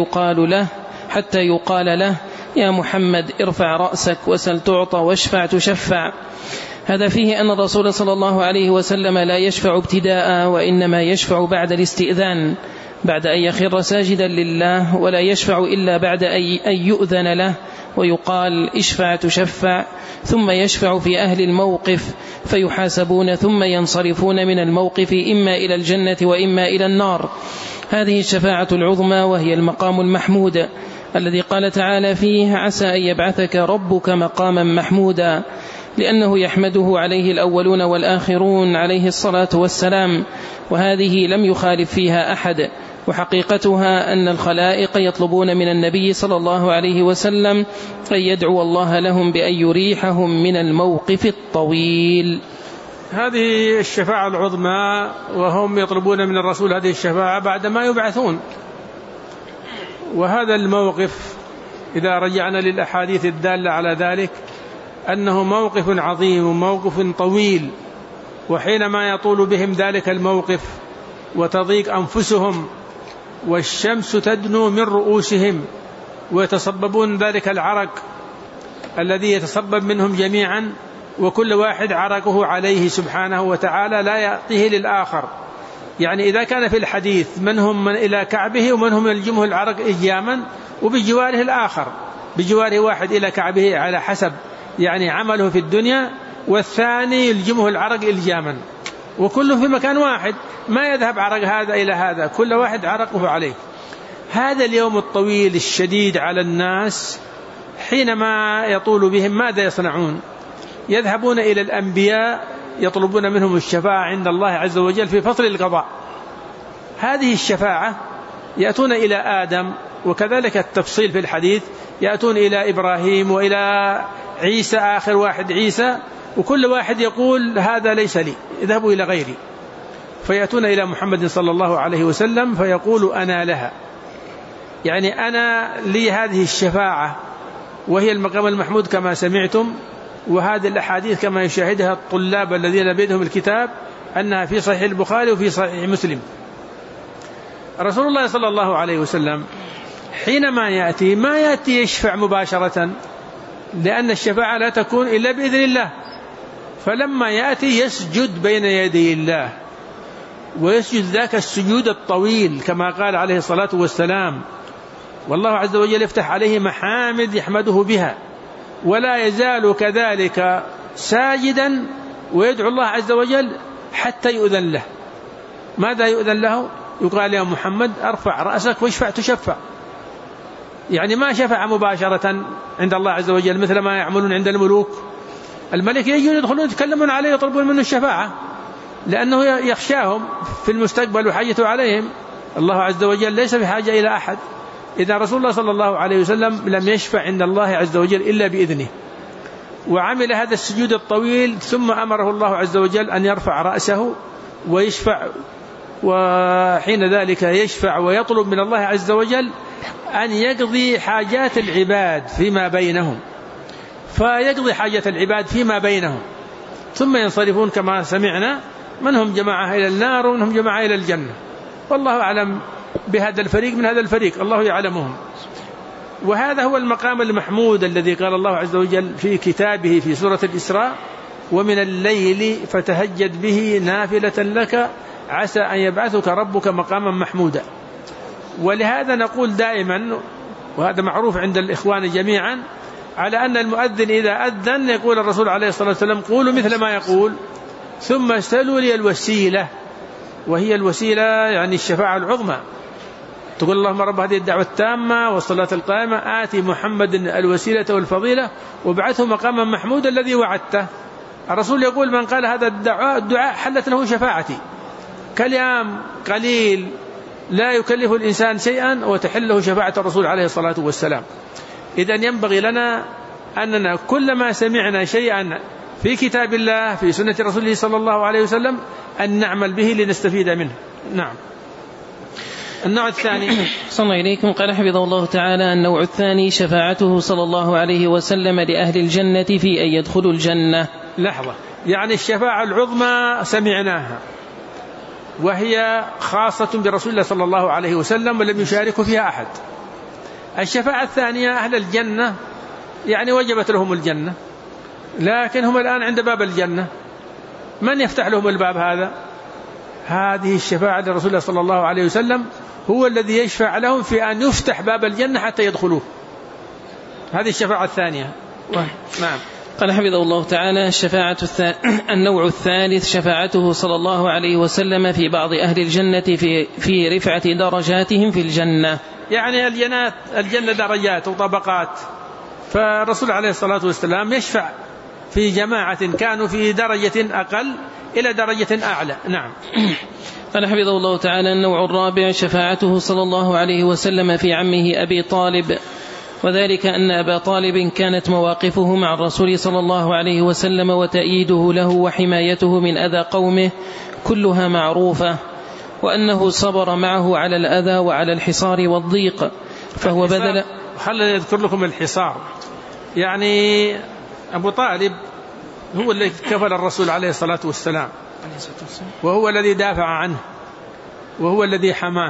B: حتى يقال له: يا محمد ارفع رأسك وسل تعطى واشفع تشفع. هذا فيه أن الرسول صلى الله عليه وسلم لا يشفع ابتداء، وإنما يشفع بعد الاستئذان، بعد أن يخر ساجدا لله، ولا يشفع إلا بعد أن يؤذن له ويقال: اشفع تشفع. ثم يشفع في أهل الموقف فيحاسبون ثم ينصرفون من الموقف إما إلى الجنة وإما إلى النار. هذه الشفاعة العظمى، وهي المقام المحمود الذي قال تعالى فيه: عسى أن يبعثك ربك مقاما محمودا، لأنه يحمده عليه الأولون والآخرون عليه الصلاة والسلام، وهذه لم يخالف فيها أحد. وحقيقتها أن الخلائق يطلبون من النبي صلى الله عليه وسلم أن يدعو الله لهم بأن يريحهم من الموقف الطويل.
A: هذه الشفاعة العظمى، وهم يطلبون من الرسول هذه الشفاعة بعدما يبعثون. وهذا الموقف إذا رجعنا للأحاديث الدالة على ذلك أنه موقف عظيم وموقف طويل، وحينما يطول بهم ذلك الموقف وتضيق أنفسهم والشمس تدنو من رؤوسهم ويتصببون ذلك العرق الذي يتصبب منهم جميعا، وكل واحد عرقه عليه سبحانه وتعالى لا يعطيه للآخر. يعني إذا كان في الحديث منهم من إلى كعبه ومنهم يلجمه العرق إجياما، وبجواره الآخر بجواره واحد إلى كعبه على حسب يعني عمله في الدنيا، والثاني يلجمه العرق إلجاما، وكله في مكان واحد، ما يذهب عرق هذا إلى هذا، كل واحد عرقه عليه. هذا اليوم الطويل الشديد على الناس حينما يطول بهم ماذا يصنعون؟ يذهبون إلى الأنبياء يطلبون منهم الشفاعة عند الله عز وجل في فصل القضاء. هذه الشفاعة يأتون إلى آدم، وكذلك التفصيل في الحديث يأتون إلى إبراهيم وإلى عيسى آخر واحد عيسى، وكل واحد يقول هذا ليس لي، اذهبوا إلى غيري. فيأتون إلى محمد صلى الله عليه وسلم فيقول أنا لها، يعني أنا لي هذه الشفاعة، وهي المقام المحمود كما سمعتم. وهذه الأحاديث كما يشاهدها الطلاب الذين بيدهم الكتاب أنها في صحيح البخاري وفي صحيح مسلم. رسول الله صلى الله عليه وسلم حينما يأتي ما يأتي يشفع مباشرة، لأن الشفاعة لا تكون إلا بإذن الله. فلما يأتي يسجد بين يدي الله، ويسجد ذاك السجود الطويل كما قال عليه الصلاة والسلام، والله عز وجل يفتح عليه محامد يحمده بها، ولا يزال كذلك ساجدا ويدعو الله عز وجل حتى يؤذن له. ماذا يؤذن له؟ يقال يا محمد ارفع رأسك واشفع تشفع. يعني ما شفع مباشرة عند الله عز وجل مثل ما يعملون عند الملوك. الملك يجون يدخلون يتكلمون عليه يطلبون منه الشفاعة لأنه يخشاهم في المستقبل وحاجته عليهم. الله عز وجل ليس بحاجة إلى أحد. إذا رسول الله صلى الله عليه وسلم لم يشفع عند الله عز وجل إلا بإذنه، وعمل هذا السجود الطويل، ثم أمره الله عز وجل أن يرفع رأسه ويشفع، وحين ذلك يشفع ويطلب من الله عز وجل أن يقضي حاجات العباد فيما بينهم، فيقضي حاجة العباد فيما بينهم، ثم ينصرفون كما سمعنا، منهم جماعة إلى النار ومنهم جماعة إلى الجنة، والله أعلم بهذا الفريق من هذا الفريق، الله يعلمهم. وهذا هو المقام المحمود الذي قال الله عز وجل في كتابه في سورة الإسراء: ومن الليل فتهجد به نافلة لك عسى أن يبعثك ربك مقاما محمودا. ولهذا نقول دائما، وهذا معروف عند الإخوان جميعا، على أن المؤذن إذا أذن يقول الرسول عليه الصلاة والسلام: قولوا مثل ما يقول ثم اسألوا لي الوسيلة، وهي الوسيلة يعني الشفاعة العظمى. تقول: اللهم رب هذه الدعوة التامة والصلاة القائمة آتي محمد الوسيلة والفضيلة وابعثه مقاما محمودا الذي وعدته. الرسول يقول: من قال هذا الدعاء حلت له شفاعتي. كلام قليل لا يكلف الإنسان شيئا وتحله شفاعة الرسول عليه الصلاة والسلام. إذن ينبغي لنا أننا كلما سمعنا شيئا في كتاب الله في سنة رسوله صلى الله عليه وسلم أن نعمل به لنستفيد منه. نعم. النوع الثاني
B: صلى الله إليكم. قال حفظه الله تعالى: النوع الثاني شفاعته صلى الله عليه وسلم لأهل الجنة في أن يدخلوا الجنة.
A: لحظة، يعني الشفاعة العظمى سمعناها، وهي خاصة برسول الله صلى الله عليه وسلم ولم يشارك فيها أحد. الشفاعة الثانية أهل الجنة، يعني وجبت لهم الجنة، لكن هم الآن عند باب الجنة، من يفتح لهم الباب هذا؟ هذه الشفاعة لرسول الله صلى الله عليه وسلم، هو الذي يشفع لهم في أن يفتح باب الجنة حتى يدخلوه. هذه الشفاعة الثانية. نعم.
B: قال حفظه الله تعالى: النوع الثالث شفاعته صلى الله عليه وسلم في بعض أهل الجنة في رفعة درجاتهم في الجنة.
A: يعني الجنة درجات وطبقات، فالرسول عليه الصلاة والسلام يشفع في جماعة كانوا في درجة أقل إلى درجة أعلى. نعم.
B: قال حفظه الله تعالى: النوع الرابع شفاعته صلى الله عليه وسلم في عمه أبي طالب، وذلك أن أبا طالب كانت مواقفه مع الرسول صلى الله عليه وسلم وتأييده له وحمايته من أذى قومه كلها معروفة، وأنه صبر معه على الأذى وعلى الحصار والضيق، فهو
A: خلنا نذكر لكم الحصار. يعني أبو طالب هو الذي كفل الرسول عليه الصلاة والسلام، وهو الذي دافع عنه، وهو الذي حماه.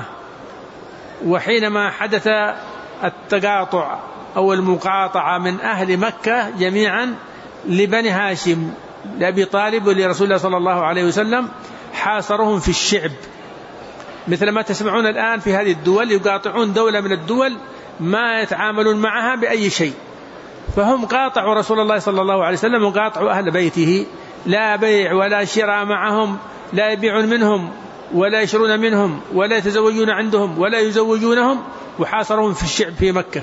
A: وحينما حدث التقاطع أو المقاطعة من أهل مكة جميعا لبني هاشم لأبي طالب ولرسول الله صلى الله عليه وسلم، حاصرهم في الشعب، مثل ما تسمعون الآن في هذه الدول يقاطعون دولة من الدول ما يتعاملون معها بأي شيء. فهم قاطعوا رسول الله صلى الله عليه وسلم وقاطعوا أهل بيته، لا بيع ولا شراء معهم، لا يبيعون منهم ولا يشرون منهم ولا يتزوجون عندهم ولا يزوجونهم، وحاصرهم في الشعب في مكة.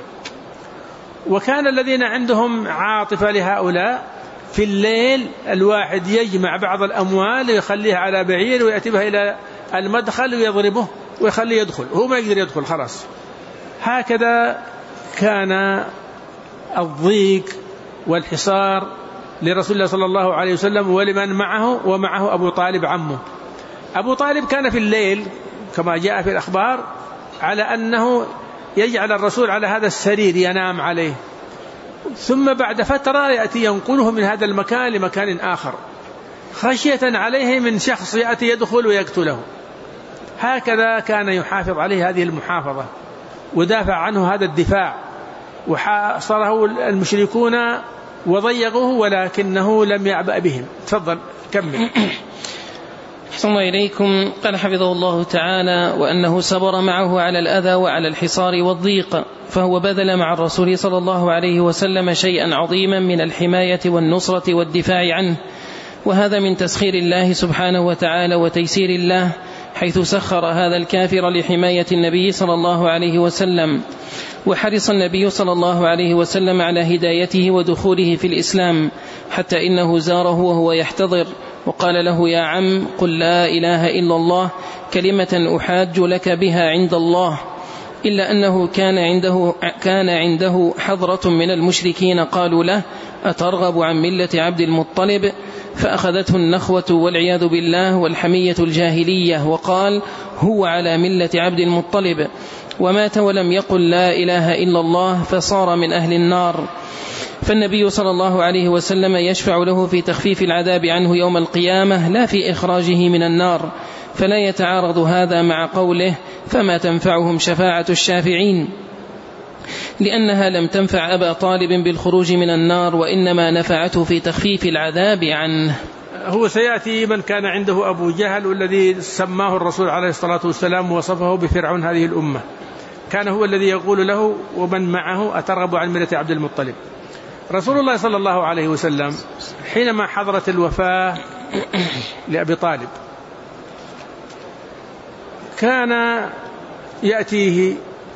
A: وكان الذين عندهم عاطفة لهؤلاء في الليل الواحد يجمع بعض الأموال ويخليها على بعير ويأتي بها إلى المدخل ويضربه ويخليه يدخل، هو ما يقدر يدخل خلاص. هكذا كان الضيق والحصار لرسول الله صلى الله عليه وسلم ولمن معه، ومعه أبو طالب عمه. أبو طالب كان في الليل كما جاء في الأخبار على أنه يجعل الرسول على هذا السرير ينام عليه، ثم بعد فترة يأتي ينقله من هذا المكان لمكان آخر خشية عليه من شخص يأتي يدخل ويقتله. هكذا كان يحافظ عليه هذه المحافظة ودافع عنه هذا الدفاع، وحاصره المشركون وضيقوه ولكنه لم يعبأ بهم. تفضل كمل.
B: أحسن الله إليكم. قال حفظه الله تعالى: وأنه صبر معه على الأذى وعلى الحصار والضيق، فهو بذل مع الرسول صلى الله عليه وسلم شيئا عظيما من الحماية والنصرة والدفاع عنه، وهذا من تسخير الله سبحانه وتعالى وتيسير الله، حيث سخر هذا الكافر لحماية النبي صلى الله عليه وسلم. وحرص النبي صلى الله عليه وسلم على هدايته ودخوله في الإسلام، حتى إنه زاره وهو يحتضر وقال له: يا عم، قل لا إله إلا الله، كلمة أحاج لك بها عند الله. إلا أنه كان عنده حضرة من المشركين قالوا له: أترغب عن ملة عبد المطلب؟ فأخذته النخوة والعياذ بالله والحمية الجاهلية، وقال: هو على ملة عبد المطلب، ومات ولم يقل لا إله إلا الله، فصار من أهل النار. فالنبي صلى الله عليه وسلم يشفع له في تخفيف العذاب عنه يوم القيامة، لا في إخراجه من النار، فلا يتعارض هذا مع قوله: فما تنفعهم شفاعة الشافعين، لأنها لم تنفع أبا طالب بالخروج من النار، وإنما نفعته في تخفيف العذاب عنه.
A: هو سيأتي من كان عنده أبو جهل، والذي سماه الرسول عليه الصلاة والسلام ووصفه بفرعون هذه الأمة، كان هو الذي يقول له ومن معه: أترغب عن ملة عبد المطلب. رسول الله صلى الله عليه وسلم حينما حضرت الوفاة لأبي طالب كان يأتيه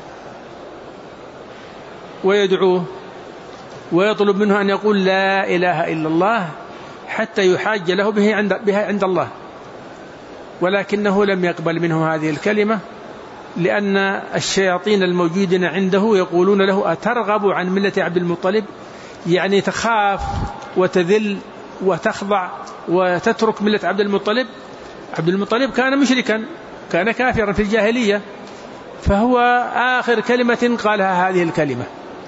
A: ويدعوه ويطلب منه أن يقول لا إله إلا الله حتى يحاج له بها عند الله، ولكنه لم يقبل منه هذه الكلمة، لأن الشياطين الموجودين عنده يقولون له: أترغب عن ملة عبد المطلب؟ يعني تخاف وتذل وتخضع وتترك ملة عبد المطلب. عبد المطلب كان مشركا، كان كافرا في الجاهلية، فهو آخر كلمة قالها هذه الكلمة.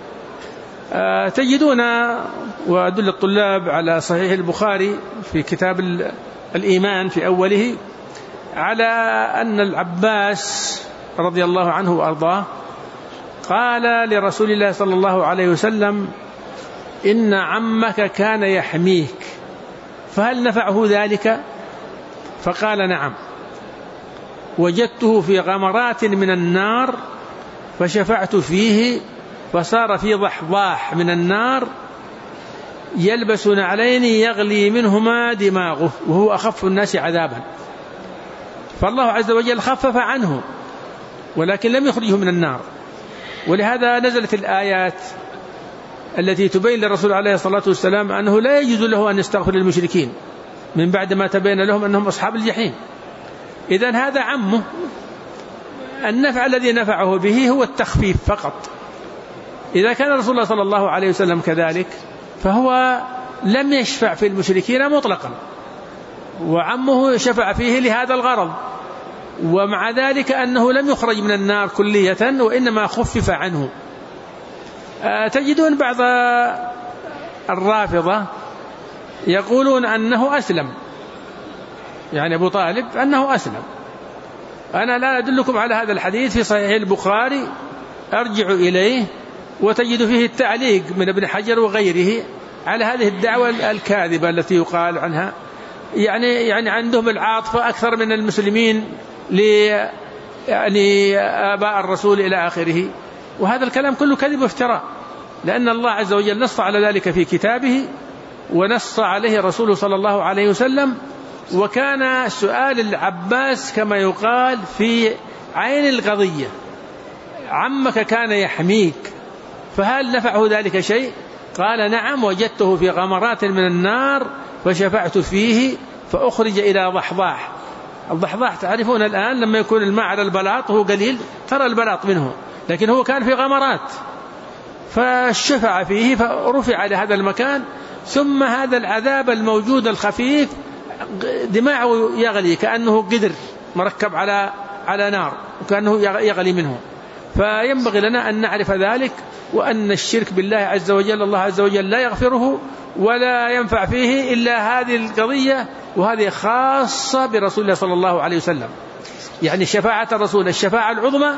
A: تجدون وأدل الطلاب على صحيح البخاري في كتاب الإيمان في أوله على أن العباس رضي الله عنه وأرضاه قال لرسول الله صلى الله عليه وسلم: إن عمك كان يحميك، فهل نفعه ذلك؟ فقال: نعم، وجدته في غمرات من النار فشفعت فيه، فصار في ضحضاح من النار يلبس نعلين يغلي منهما دماغه، وهو أخف الناس عذابا. فالله عز وجل خفف عنه ولكن لم يخرجه من النار. ولهذا نزلت الآيات التي تبين للرسول عليه الصلاة والسلام أنه لا يجوز له أن يستغفر للمشركين من بعد ما تبين لهم أنهم أصحاب الجحيم. إذن هذا عمه، النفع الذي نفعه به هو التخفيف فقط. إذا كان رسول الله صلى الله عليه وسلم كذلك فهو لم يشفع في المشركين مطلقا، وعمه شفع فيه لهذا الغرض، ومع ذلك أنه لم يخرج من النار كلية وإنما خفف عنه. تجدون بعض الرافضة يقولون أنه أسلم، يعني أبو طالب أنه أسلم. أنا لا أدلكم على هذا الحديث في صحيح البخاري، أرجع إليه وتجد فيه التعليق من ابن حجر وغيره على هذه الدعوة الكاذبة التي يقال عنها، يعني عندهم العاطفة أكثر من المسلمين يعني آباء الرسول إلى آخره. وهذا الكلام كله كذب وافتراء، لأن الله عز وجل نص على ذلك في كتابه ونص عليه رسوله صلى الله عليه وسلم. وكان سؤال العباس كما يقال في عين القضية، عمك كان يحميك فهل نفعه ذلك شيء؟ قال نعم، وجدته في غمرات من النار فشفعت فيه فأخرج إلى ضحضاح. الضحضاح تعرفون الآن لما يكون الماء على البلاط وهو قليل ترى البلاط منه، لكن هو كان في غمرات فشفع فيه فرفع لهذا المكان. ثم هذا العذاب الموجود الخفيف دماغه يغلي كأنه قدر مركب على نار وكأنه يغلي منه. فينبغي لنا أن نعرف ذلك، وأن الشرك بالله عز وجل الله عز وجل لا يغفره ولا ينفع فيه إلا هذه القضية، وهذه خاصة برسول الله صلى الله عليه وسلم. يعني شفاعة الرسول الشفاعة العظمى،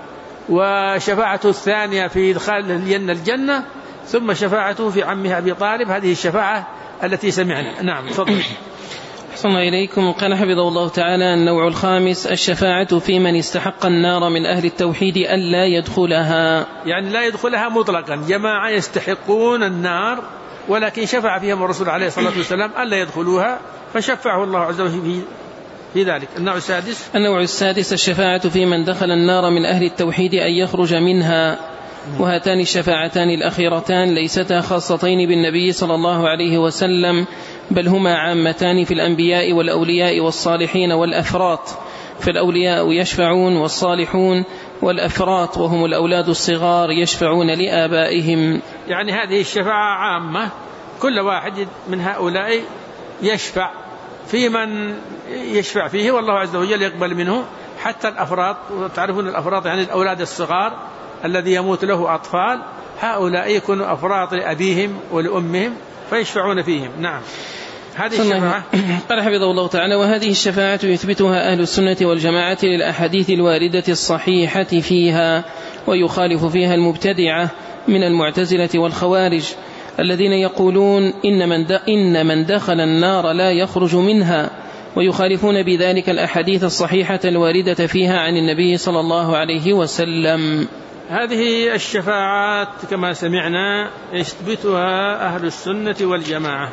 A: وشفاعته الثانية في إدخال الجنة، ثم شفاعته في عمه أبي طالب، هذه الشفاعة التي سمعنا. نعم تفضل.
B: أحسن إليكم. قال حفظه الله تعالى: النوع الخامس الشفاعة في من استحق النار من أهل التوحيد ألا يدخلها، يعني
A: لا يدخلها مطلقا، جماعة يستحقون النار ولكن شفع فيهم الرسول عليه الصلاة والسلام ألا يدخلوها فشفعه الله عز وجل في ذلك.
B: النوع السادس الشفاعة في من دخل النار من أهل التوحيد أن يخرج منها. وهاتان الشفاعتان الأخيرتان ليستا خاصتين بالنبي صلى الله عليه وسلم، بل هما عامتان في الأنبياء والأولياء والصالحين والأفراط. فالأولياء يشفعون والصالحون والأفراط وهم الأولاد الصغار يشفعون لآبائهم.
A: يعني هذه الشفاعة عامة، كل واحد من هؤلاء يشفع في من يشفع فيه والله عز وجل يقبل منه، حتى الأفراط. وتعرفون الأفراط يعني الأولاد الصغار الذي يموت له أطفال، هؤلاء يكونوا أفراط لأبيهم ولأمهم فيشفعون فيهم. نعم هذه الشفاعة.
B: قال حفظه الله تعالى: وهذه الشفاعة يثبتها أهل السنة والجماعة للأحاديث الواردة الصحيحة فيها، ويخالف فيها المبتدعة من المعتزلة والخوارج الذين يقولون إن من دخل النار لا يخرج منها، ويخالفون بذلك الأحاديث الصحيحة الواردة فيها عن النبي صلى الله عليه وسلم.
A: هذه الشفاعات كما سمعنا يثبتها أهل السنة والجماعة،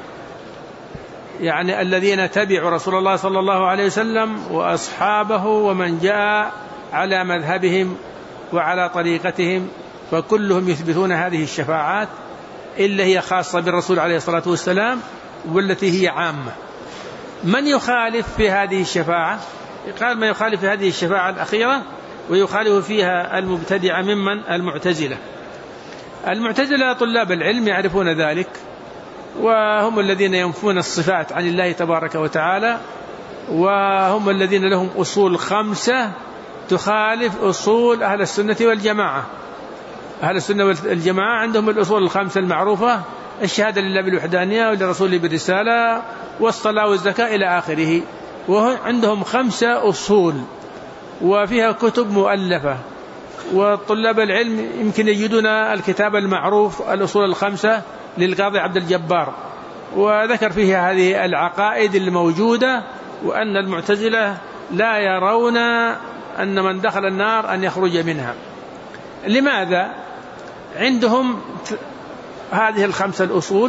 A: يعني الذين تبعوا رسول الله صلى الله عليه وسلم وأصحابه ومن جاء على مذهبهم وعلى طريقتهم، فكلهم يثبتون هذه الشفاعات إلا هي خاصة بالرسول عليه الصلاة والسلام والتي هي عامة. من يخالف في هذه الشفاعة؟ قال ما يخالف في هذه الشفاعة الأخيرة ويخالف فيها المبتدع ممن المعتزلة. المعتزلة طلاب العلم يعرفون ذلك، وهم الذين ينفون الصفات عن الله تبارك وتعالى، وهم الذين لهم أصول 5 تخالف أصول أهل السنة والجماعة. أهل السنة والجماعة عندهم الأصول 5 المعروفة: الشهادة لله بالوحدانية ولرسوله بالرسالة والصلاة والزكاة إلى آخره. وعندهم 5 أصول وفيها كتب مؤلفة، وطلاب العلم يمكن يجدون الكتاب المعروف الأصول 5 للقاضي عبد الجبار، وذكر فيها هذه العقائد الموجودة، وأن المعتزلة لا يرون أن من دخل النار أن يخرج منها. لماذا؟ عندهم هذه 5 الأصول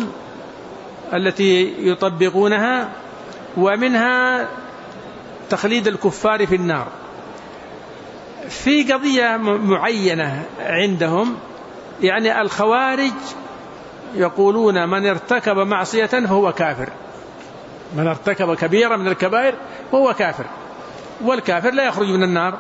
A: التي يطبقونها، ومنها تخليد الكفار في النار. في قضية معينة عندهم، يعني الخوارج يقولون من ارتكب معصية فهو كافر، من ارتكب كبيرة من الكبائر فهو كافر، والكافر لا يخرج من النار.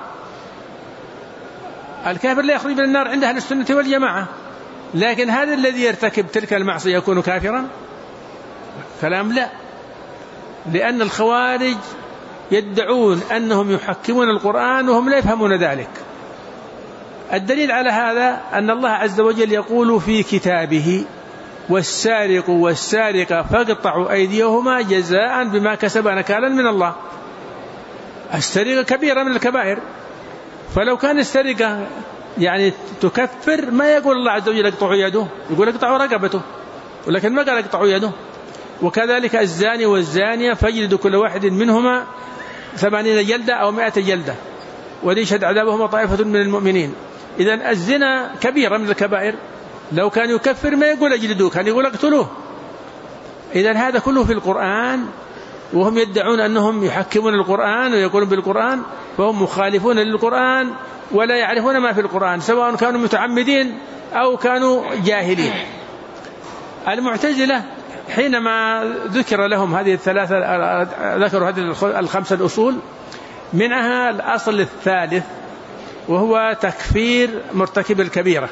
A: الكافر لا يخرج من النار عند أهل السنة والجماعة، لكن هذا الذي يرتكب تلك المعصية يكون كافرا؟ كلام لا، لأن الخوارج يدعون أنهم يحكمون القرآن وهم لا يفهمون ذلك. الدليل على هذا أن الله عز وجل يقول في كتابه: والسارق والسارقة فاقطعوا أيديهما جزاء بما كسبا نكالا من الله. السرقة كبيرة من الكبائر، فلو كان السرقة يعني تكفر ما يقول الله عز وجل اقطعوا يده، يقول اقطعوا رقبته، ولكن ما قال اقطعوا يده. وكذلك الزاني والزانية فاجلدوا كل واحد منهما 80 جلدة أو 100 جلدة وليشهد عذابهما طائفة من المؤمنين. إذن الزنا كبيرة من الكبائر، لو كان يكفر ما يقول اجلدوه، كان يقول اقتلوه. إذن هذا كله في القرآن، وهم يدعون أنهم يحكمون القرآن ويقولون بالقرآن، فهم مخالفون للقرآن ولا يعرفون ما في القرآن، سواء كانوا متعمدين أو كانوا جاهلين. المعتزلة حينما ذكر لهم هذه الثلاثة، ذكروا هذه الخمسة الأصول، منها الأصل الثالث وهو تكفير مرتكب الكبيرة.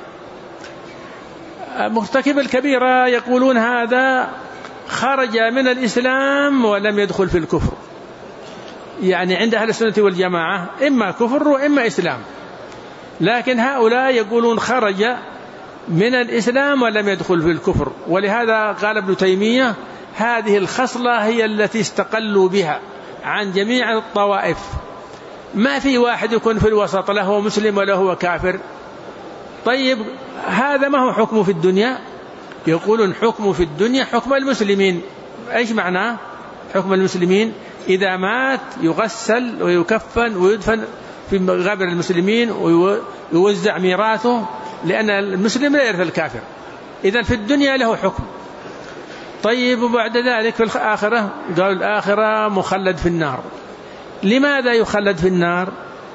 A: مرتكب الكبيرة يقولون هذا خرج من الإسلام ولم يدخل في الكفر، يعني عند أهل السنة والجماعة إما كفر وإما إسلام، لكن هؤلاء يقولون خرج من الإسلام ولم يدخل في الكفر. ولهذا قال ابن تيمية هذه الخصلة هي التي استقلوا بها عن جميع الطوائف، ما في واحد يكون في الوسط، لا هو مسلم ولا هو كافر. طيب هذا ما هو حكمه في الدنيا؟ يقولون حكمه في الدنيا حكم المسلمين. ايش معناه حكم المسلمين؟ إذا مات يغسل ويكفن ويدفن في مقابر المسلمين ويوزع ميراثه، لأن المسلم لا يرث الكافر. إذن في الدنيا له حكم. طيب وبعد ذلك في الآخرة قالوا الآخرة مخلد في النار. لماذا يخلد في النار؟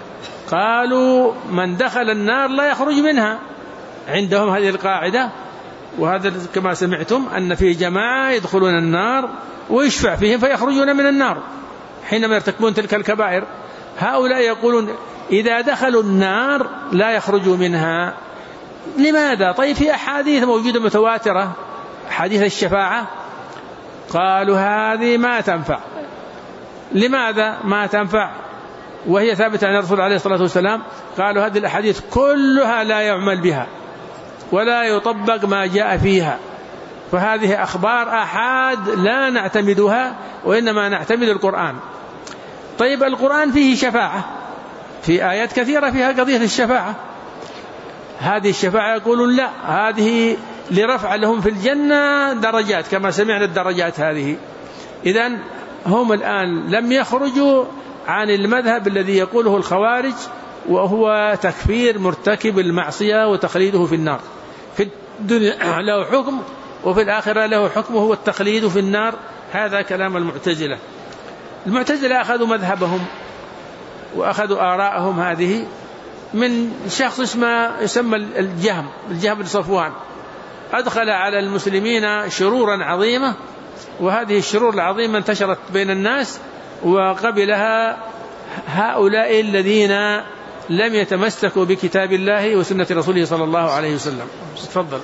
A: قالوا من دخل النار لا يخرج منها. عندهم هذه القاعدة، وهذا كما سمعتم أن في جماعة يدخلون النار ويشفع فيهم فيخرجون من النار حينما يرتكبون تلك الكبائر. هؤلاء يقولون إذا دخلوا النار لا يخرجوا منها. لماذا؟ طيب في أحاديث موجودة متواترة، حديث الشفاعة، قالوا هذه ما تنفع. لماذا ما تنفع وهي ثابتة عن الرسول عليه الصلاة والسلام؟ قالوا هذه الأحاديث كلها لا يعمل بها ولا يطبق ما جاء فيها، فهذه أخبار آحاد لا نعتمدها وإنما نعتمد القرآن. طيب القرآن فيه شفاعة، في آيات كثيرة فيها قضية الشفاعة. هذه الشفاعة يقولون لا، هذه لرفع لهم في الجنة درجات كما سمعنا الدرجات هذه. إذن هم الآن لم يخرجوا عن المذهب الذي يقوله الخوارج، وهو تكفير مرتكب المعصية وتخليده في النار. في الدنيا له حكم وفي الآخرة له حكم، هو التخليد في النار. هذا كلام المعتزلة. المعتزلة أخذوا مذهبهم وأخذوا آراءهم هذه من شخص يسمى الجهم بن صفوان، أدخل على المسلمين شرورا عظيمة، وهذه الشرور العظيمة انتشرت بين الناس وقبلها هؤلاء الذين لم يتمسكوا بكتاب الله وسنة رسوله صلى الله عليه وسلم. تفضل.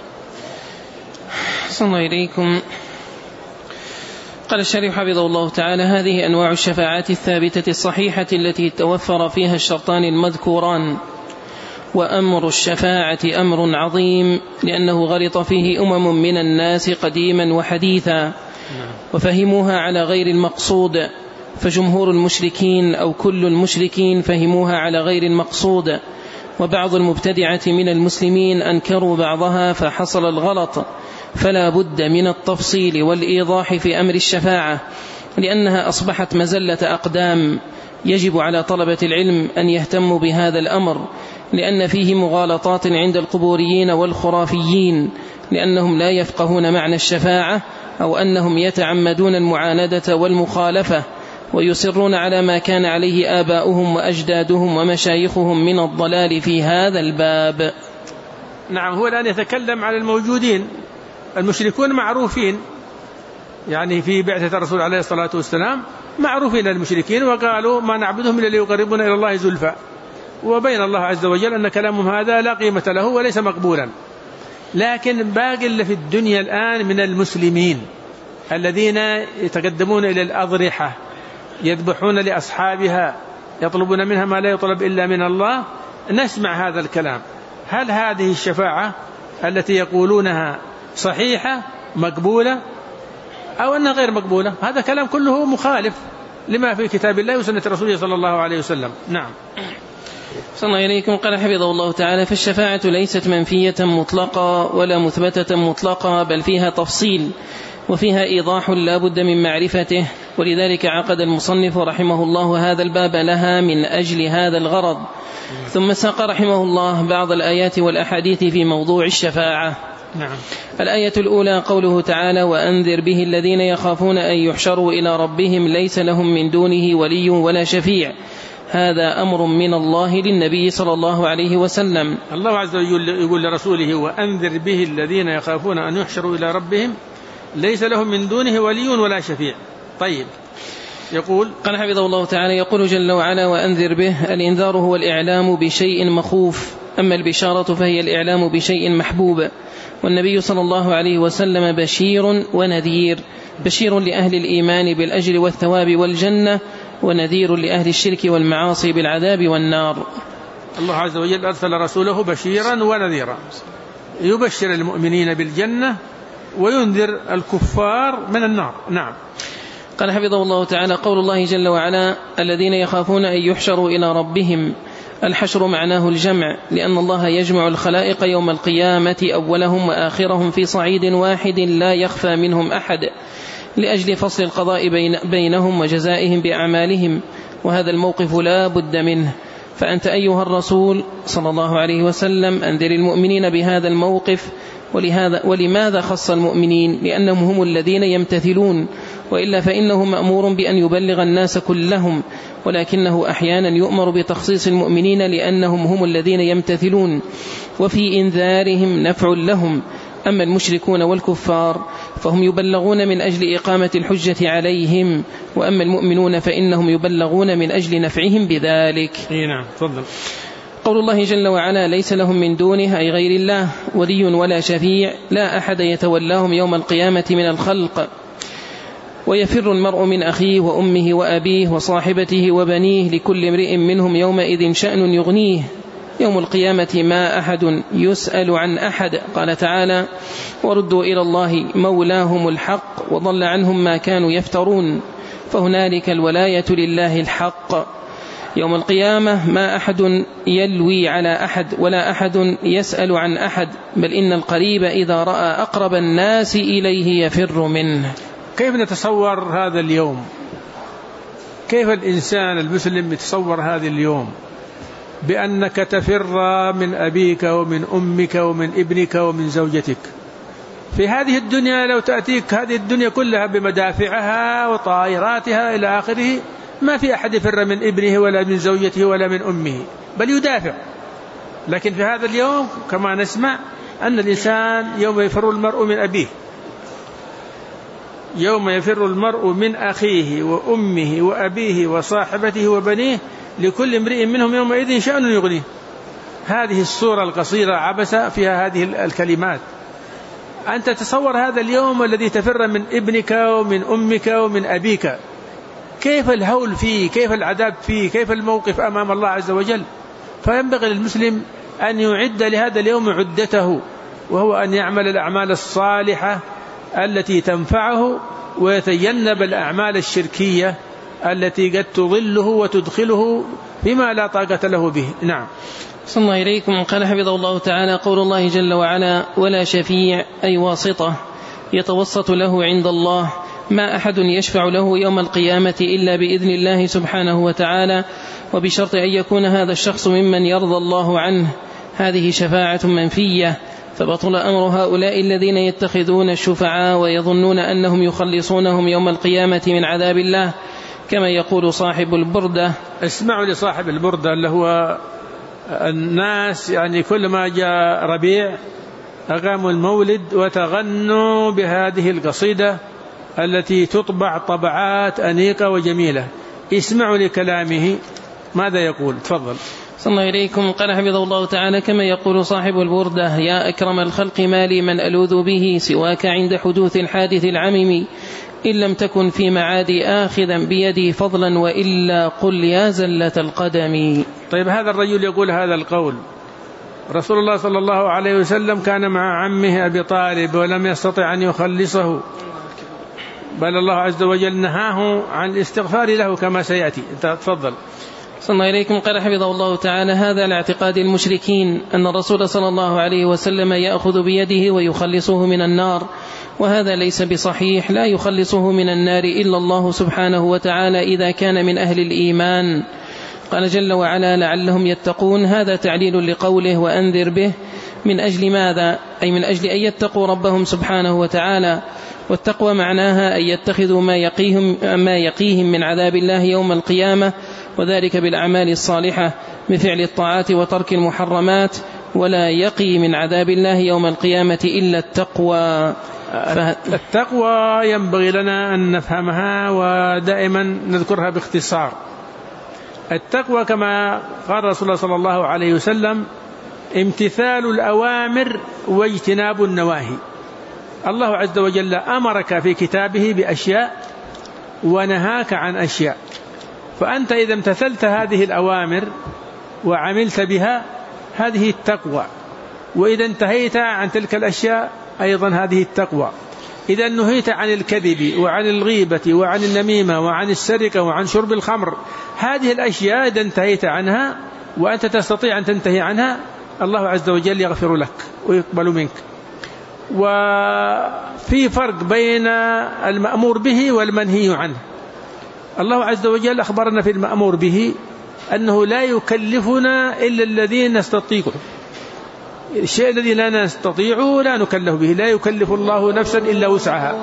B: صلى الله إليكم. قال الشارح حفظه الله تعالى: هذه أنواع الشفاعات الثابتة الصحيحة التي توفر فيها الشرطان المذكوران. وأمر الشفاعة أمر عظيم، لأنه غلط فيه من الناس قديما وحديثا وفهموها على غير المقصود، فجمهور المشركين أو كل المشركين فهموها على غير المقصود، وبعض المبتدعة من المسلمين أنكروا بعضها فحصل الغلط. فلا بد من التفصيل والإيضاح في أمر الشفاعة، لأنها أصبحت مزلة أقدام. يجب على طلبة العلم أن يهتموا بهذا الأمر، لأن فيه مغالطات عند القبوريين والخرافيين، لأنهم لا يفقهون معنى الشفاعة، أو أنهم يتعمدون المعاندة والمخالفة، ويصرون على ما كان عليه آباؤهم وأجدادهم ومشايخهم من الضلال في هذا الباب.
A: نعم، هو الآن يتكلم عن الموجودين. المشركون معروفين، يعني في بعثة الرسول عليه الصلاة والسلام معروفين المشركين، وقالوا ما نعبدهم إلا ليقربونا إلى الله زلفى، وبين الله عز وجل أن كلامهم هذا لا قيمة له وليس مقبولا. لكن باقي اللي في الدنيا الآن من المسلمين الذين يتقدمون إلى الأضرحة، يذبحون لأصحابها، يطلبون منها ما لا يطلب إلا من الله، نسمع هذا الكلام. هل هذه الشفاعة التي يقولونها صحيحة مقبولة أو أنها غير مقبولة. هذا كلام كله مخالف لما في كتاب الله وسنة رسوله صلى الله عليه وسلم. نعم.
B: صلى الله إليكم. قال حفظه الله تعالى: فالشفاعة ليست منفية مطلقة ولا مثبتة مطلقة، بل فيها تفصيل وفيها إيضاح لا بد من معرفته، ولذلك عقد المصنف رحمه الله هذا الباب لها من أجل هذا الغرض. ثم ساق رحمه الله بعض الآيات والأحاديث في موضوع الشفاعة.
A: نعم.
B: الآية الأولى قوله تعالى: وأنذر به الذين يخافون أن يحشروا إلى ربهم ليس لهم من دونه ولي ولا شفيع. هذا أمر من الله للنبي صلى الله عليه وسلم.
A: الله عز وجل يقول لرسوله: وأنذر به الذين يخافون أن يحشروا إلى ربهم ليس لهم من دونه ولي ولا شفيع. طيب، يقول
B: قال حفظه الله تعالى: يقول جل وعلا: وأنذر به. الإنذار هو الإعلام بشيء مخوف، أما البشارة فهي الإعلام بشيء محبوب. والنبي صلى الله عليه وسلم بشير ونذير، بشير لأهل الإيمان بالأجر والثواب والجنة، ونذير لأهل الشرك والمعاصي بالعذاب والنار.
A: الله عز وجل أرسل رسوله بشيرا ونذيرا، يبشر المؤمنين بالجنة وينذر الكفار من النار. نعم.
B: قال حفظه الله تعالى: قول الله جل وعلا: الذين يخافون أن يحشروا إلى ربهم. الحشر معناه الجمع، لأن الله يجمع الخلائق يوم القيامة أولهم وآخرهم في صعيد واحد لا يخفى منهم أحد، لأجل فصل القضاء بينهم وجزائهم بأعمالهم، وهذا الموقف لا بد منه. فأنت أيها الرسول صلى الله عليه وسلم أنذر المؤمنين بهذا الموقف. ولماذا خص المؤمنين؟ لأنهم هم الذين يمتثلون، وإلا فإنه مأمور بأن يبلغ الناس كلهم، ولكنه أحيانا يؤمر بتخصيص المؤمنين لأنهم هم الذين يمتثلون، وفي إنذارهم نفع لهم. أما المشركون والكفار فهم يبلغون من أجل إقامة الحجة عليهم، وأما المؤمنون فإنهم يبلغون من أجل نفعهم بذلك.
A: نعم. تفضل.
B: قول الله جل وعلا: ليس لهم من دونه أي غير الله ولي ولا شفيع، لا أحد يتولاهم يوم القيامة من الخلق. ويفر المرء من أخيه وأمه وأبيه وصاحبته وبنيه، لكل امرئ منهم يومئذ شأن يغنيه. يوم القيامة ما أحد يسأل عن أحد. قال تعالى: وردوا إلى الله مولاهم الحق وضل عنهم ما كانوا يفترون. فهنالك الولاية لله الحق. يوم القيامة ما أحد يلوي على أحد ولا أحد يسأل عن أحد، بل إن القريب إذا رأى أقرب الناس إليه يفر منه.
A: كيف نتصور هذا اليوم؟ كيف الإنسان المسلم يتصور هذا اليوم؟ بأنك تفر من أبيك ومن أمك ومن ابنك ومن زوجتك. في هذه الدنيا لو تأتيك هذه الدنيا كلها بمدافعها وطائراتها إلى آخره، ما في أحد يفر من ابنه ولا من زوجته ولا من أمه، بل يدافع. لكن في هذا اليوم كما نسمع أن الإنسان يوم يفر المرء من أبيه، يوم يفر المرء من أخيه وأمه وأبيه وصاحبته وبنيه، لكل امرئ منهم يومئذ شأن يغنيه. هذه الصورة القصيرة عبس فيها هذه الكلمات. أنت تصور هذا اليوم الذي تفر من ابنك ومن أمك ومن أبيك، كيف الهول فيه، كيف العذاب فيه، كيف الموقف أمام الله عز وجل. فينبغي للمسلم أن يعد لهذا اليوم عدته، وهو أن يعمل الأعمال الصالحة التي تنفعه، ويتجنب الأعمال الشركية التي قد تضله وتدخله فيما لا طاقة له به. نعم.
B: صلى الله إليكم. قال حفظه الله تعالى: قول الله جل وعلا: ولا شفيع أي واسطة يتوسط له عند الله، ما أحد يشفع له يوم القيامة إلا بإذن الله سبحانه وتعالى، وبشرط أن يكون هذا الشخص ممن يرضى الله عنه. هذه شفاعة منفية، فبطل أمر هؤلاء الذين يتخذون الشفعاء ويظنون أنهم يخلصونهم يوم القيامة من عذاب الله، كما يقول صاحب البردة.
A: اسمعوا لصاحب البردة اللي هو الناس يعني كل ما جاء ربيع أقاموا المولد وتغنوا بهذه القصيدة التي تطبع طبعات أنيقة وجميلة. اسمعوا لكلامه ماذا يقول. تفضل.
B: صلى الله إليكم. قال حفظه الله تعالى: كما يقول صاحب البردة: يا أكرم الخلق ما لي من ألوذ به سواك عند حدوث الحادث العمم، إن لم تكن في معادي آخذا بيدي فضلا، وإلا قل يا زلة القدم.
A: طيب، هذا الرجل يقول هذا القول، رسول الله صلى الله عليه وسلم كان مع عمه أبي طالب ولم يستطع أن يخلصه، بل الله عز وجل نهاه عن الاستغفار له كما سيأتي. تفضل.
B: صلى الله إليكم. قال حفظه الله تعالى: هذا لاعتقاد المشركين أن الرسول صلى الله عليه وسلم يأخذ بيده ويخلصه من النار، وهذا ليس بصحيح. لا يخلصه من النار إلا الله سبحانه وتعالى إذا كان من أهل الإيمان. قال جل وعلا: لعلهم يتقون. هذا تعليل لقوله وأنذر به. من أجل ماذا؟ أي من أجل أن يتقوا ربهم سبحانه وتعالى. والتقوى معناها أن يتخذوا ما يقيهم من عذاب الله يوم القيامة، وذلك بالأعمال الصالحة من فعل الطاعات وترك المحرمات. ولا يقي من عذاب الله يوم القيامة إلا التقوى.
A: التقوى ينبغي لنا أن نفهمها ودائما نذكرها باختصار. التقوى كما قال رسول الله صلى الله عليه وسلم: امتثال الأوامر واجتناب النواهي. الله عز وجل أمرك في كتابه بأشياء ونهاك عن أشياء، فأنت إذا امتثلت هذه الأوامر وعملت بها هذه التقوى، وإذا انتهيت عن تلك الأشياء أيضا هذه التقوى. إذا نهيت عن الكذب وعن الغيبة وعن النميمة وعن السرقة وعن شرب الخمر، هذه الأشياء إذا انتهيت عنها وأنت تستطيع أن تنتهي عنها، الله عز وجل يغفر لك ويقبل منك. وفي فرق بين المأمور به والمنهي عنه. الله عز وجل أخبرنا في المأمور به أنه لا يكلفنا إلا الذين نستطيعه. الشيء الذي لا نستطيعه لا نكلف به. لا يكلف الله نفسا إلا وسعها.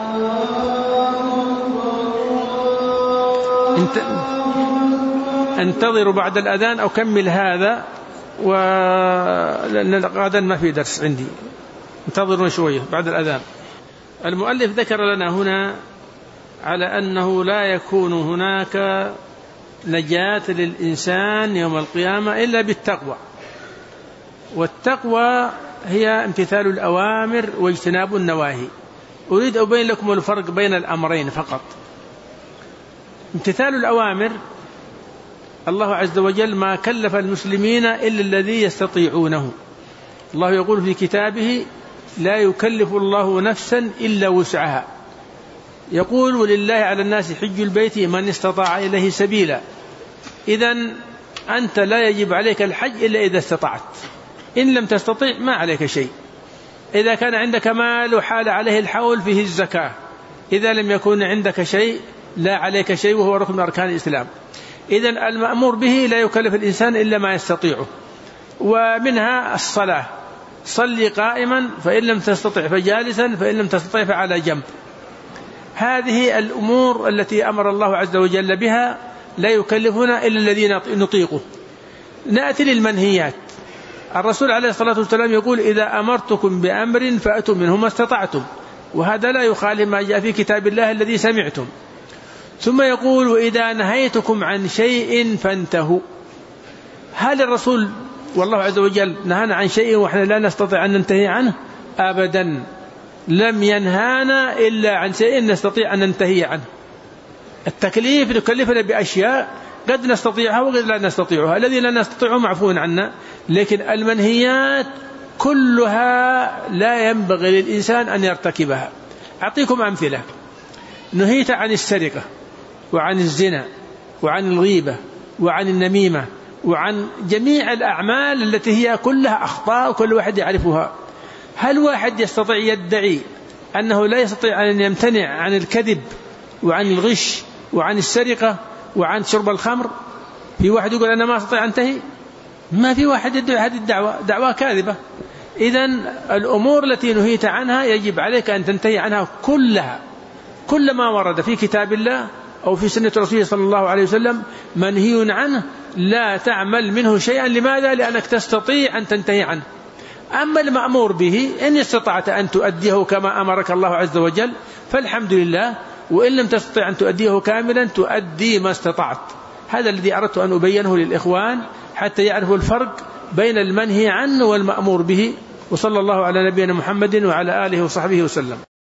A: انتظروا بعد الأذان أو كمل هذا، لأن غدا ما في درس عندي، انتظروا شوية بعد الأذان. المؤلف ذكر لنا هنا على أنه لا يكون هناك نجاة للإنسان يوم القيامة إلا بالتقوى، والتقوى هي امتثال الأوامر واجتناب النواهي. أريد أبين لكم الفرق بين الأمرين فقط. امتثال الأوامر، الله عز وجل ما كلف المسلمين إلا الذي يستطيعونه. الله يقول في كتابه: لا يكلف الله نفسا إلا وسعها. يقول: ولله على الناس حج البيت من استطاع إليه سبيلا. إذن أنت لا يجب عليك الحج إلا إذا استطعت، إن لم تستطيع ما عليك شيء. إذا كان عندك مال وحال عليه الحول فيه الزكاة، إذا لم يكن عندك شيء لا عليك شيء، وهو ركن من أركان الإسلام. إذن المأمور به لا يكلف الإنسان إلا ما يستطيعه. ومنها الصلاة: صلي قائما فإن لم تستطع فجالسا فإن لم تستطع فعلى جنب. هذه الأمور التي أمر الله عز وجل بها لا يكلفنا إلا الذين نطيقه. نأتي للمنهيات. الرسول عليه الصلاة والسلام يقول: إذا أمرتكم بأمر فأتوا منه ما استطعتم، وهذا لا يخالف ما جاء في كتاب الله الذي سمعتم. ثم يقول: وإذا نهيتكم عن شيء فانتهوا. هل الرسول والله عز وجل نهانا عن شيء وإحنا لا نستطيع أن ننتهي عنه؟ أبدا، لم ينهانا إلا عن شيء نستطيع أن ننتهي عنه. التكليف يكلفنا بأشياء قد نستطيعها وقد لا نستطيعها، الذي لا نستطيعه معفو عنا. لكن المنهيات كلها لا ينبغي للإنسان أن يرتكبها. أعطيكم أمثلة. نهيت عن السرقة وعن الزنا وعن الغيبة وعن النميمة وعن جميع الأعمال التي هي كلها أخطاء وكل واحد يعرفها. هل واحد يستطيع يدعي أنه لا يستطيع أن يمتنع عن الكذب وعن الغش وعن السرقة وعن شرب الخمر؟ في واحد يقول أنا ما أستطيع أنتهي؟ ما في واحد يدعي هذه الدعوة، دعوة كاذبة. إذن الأمور التي نهيت عنها يجب عليك أن تنتهي عنها كلها. كل ما ورد في كتاب الله أو في سنة رسوله صلى الله عليه وسلم منهي عنه لا تعمل منه شيئا. لماذا؟ لأنك تستطيع أن تنتهي عنه. أما المأمور به إن استطعت أن تؤديه كما أمرك الله عز وجل فالحمد لله، وإن لم تستطع أن تؤديه كاملا تؤدي ما استطعت. هذا الذي أردت أن أبينه للإخوان حتى يعرفوا الفرق بين المنهي عنه والمأمور به. وصلى الله على نبينا محمد وعلى آله وصحبه وسلم.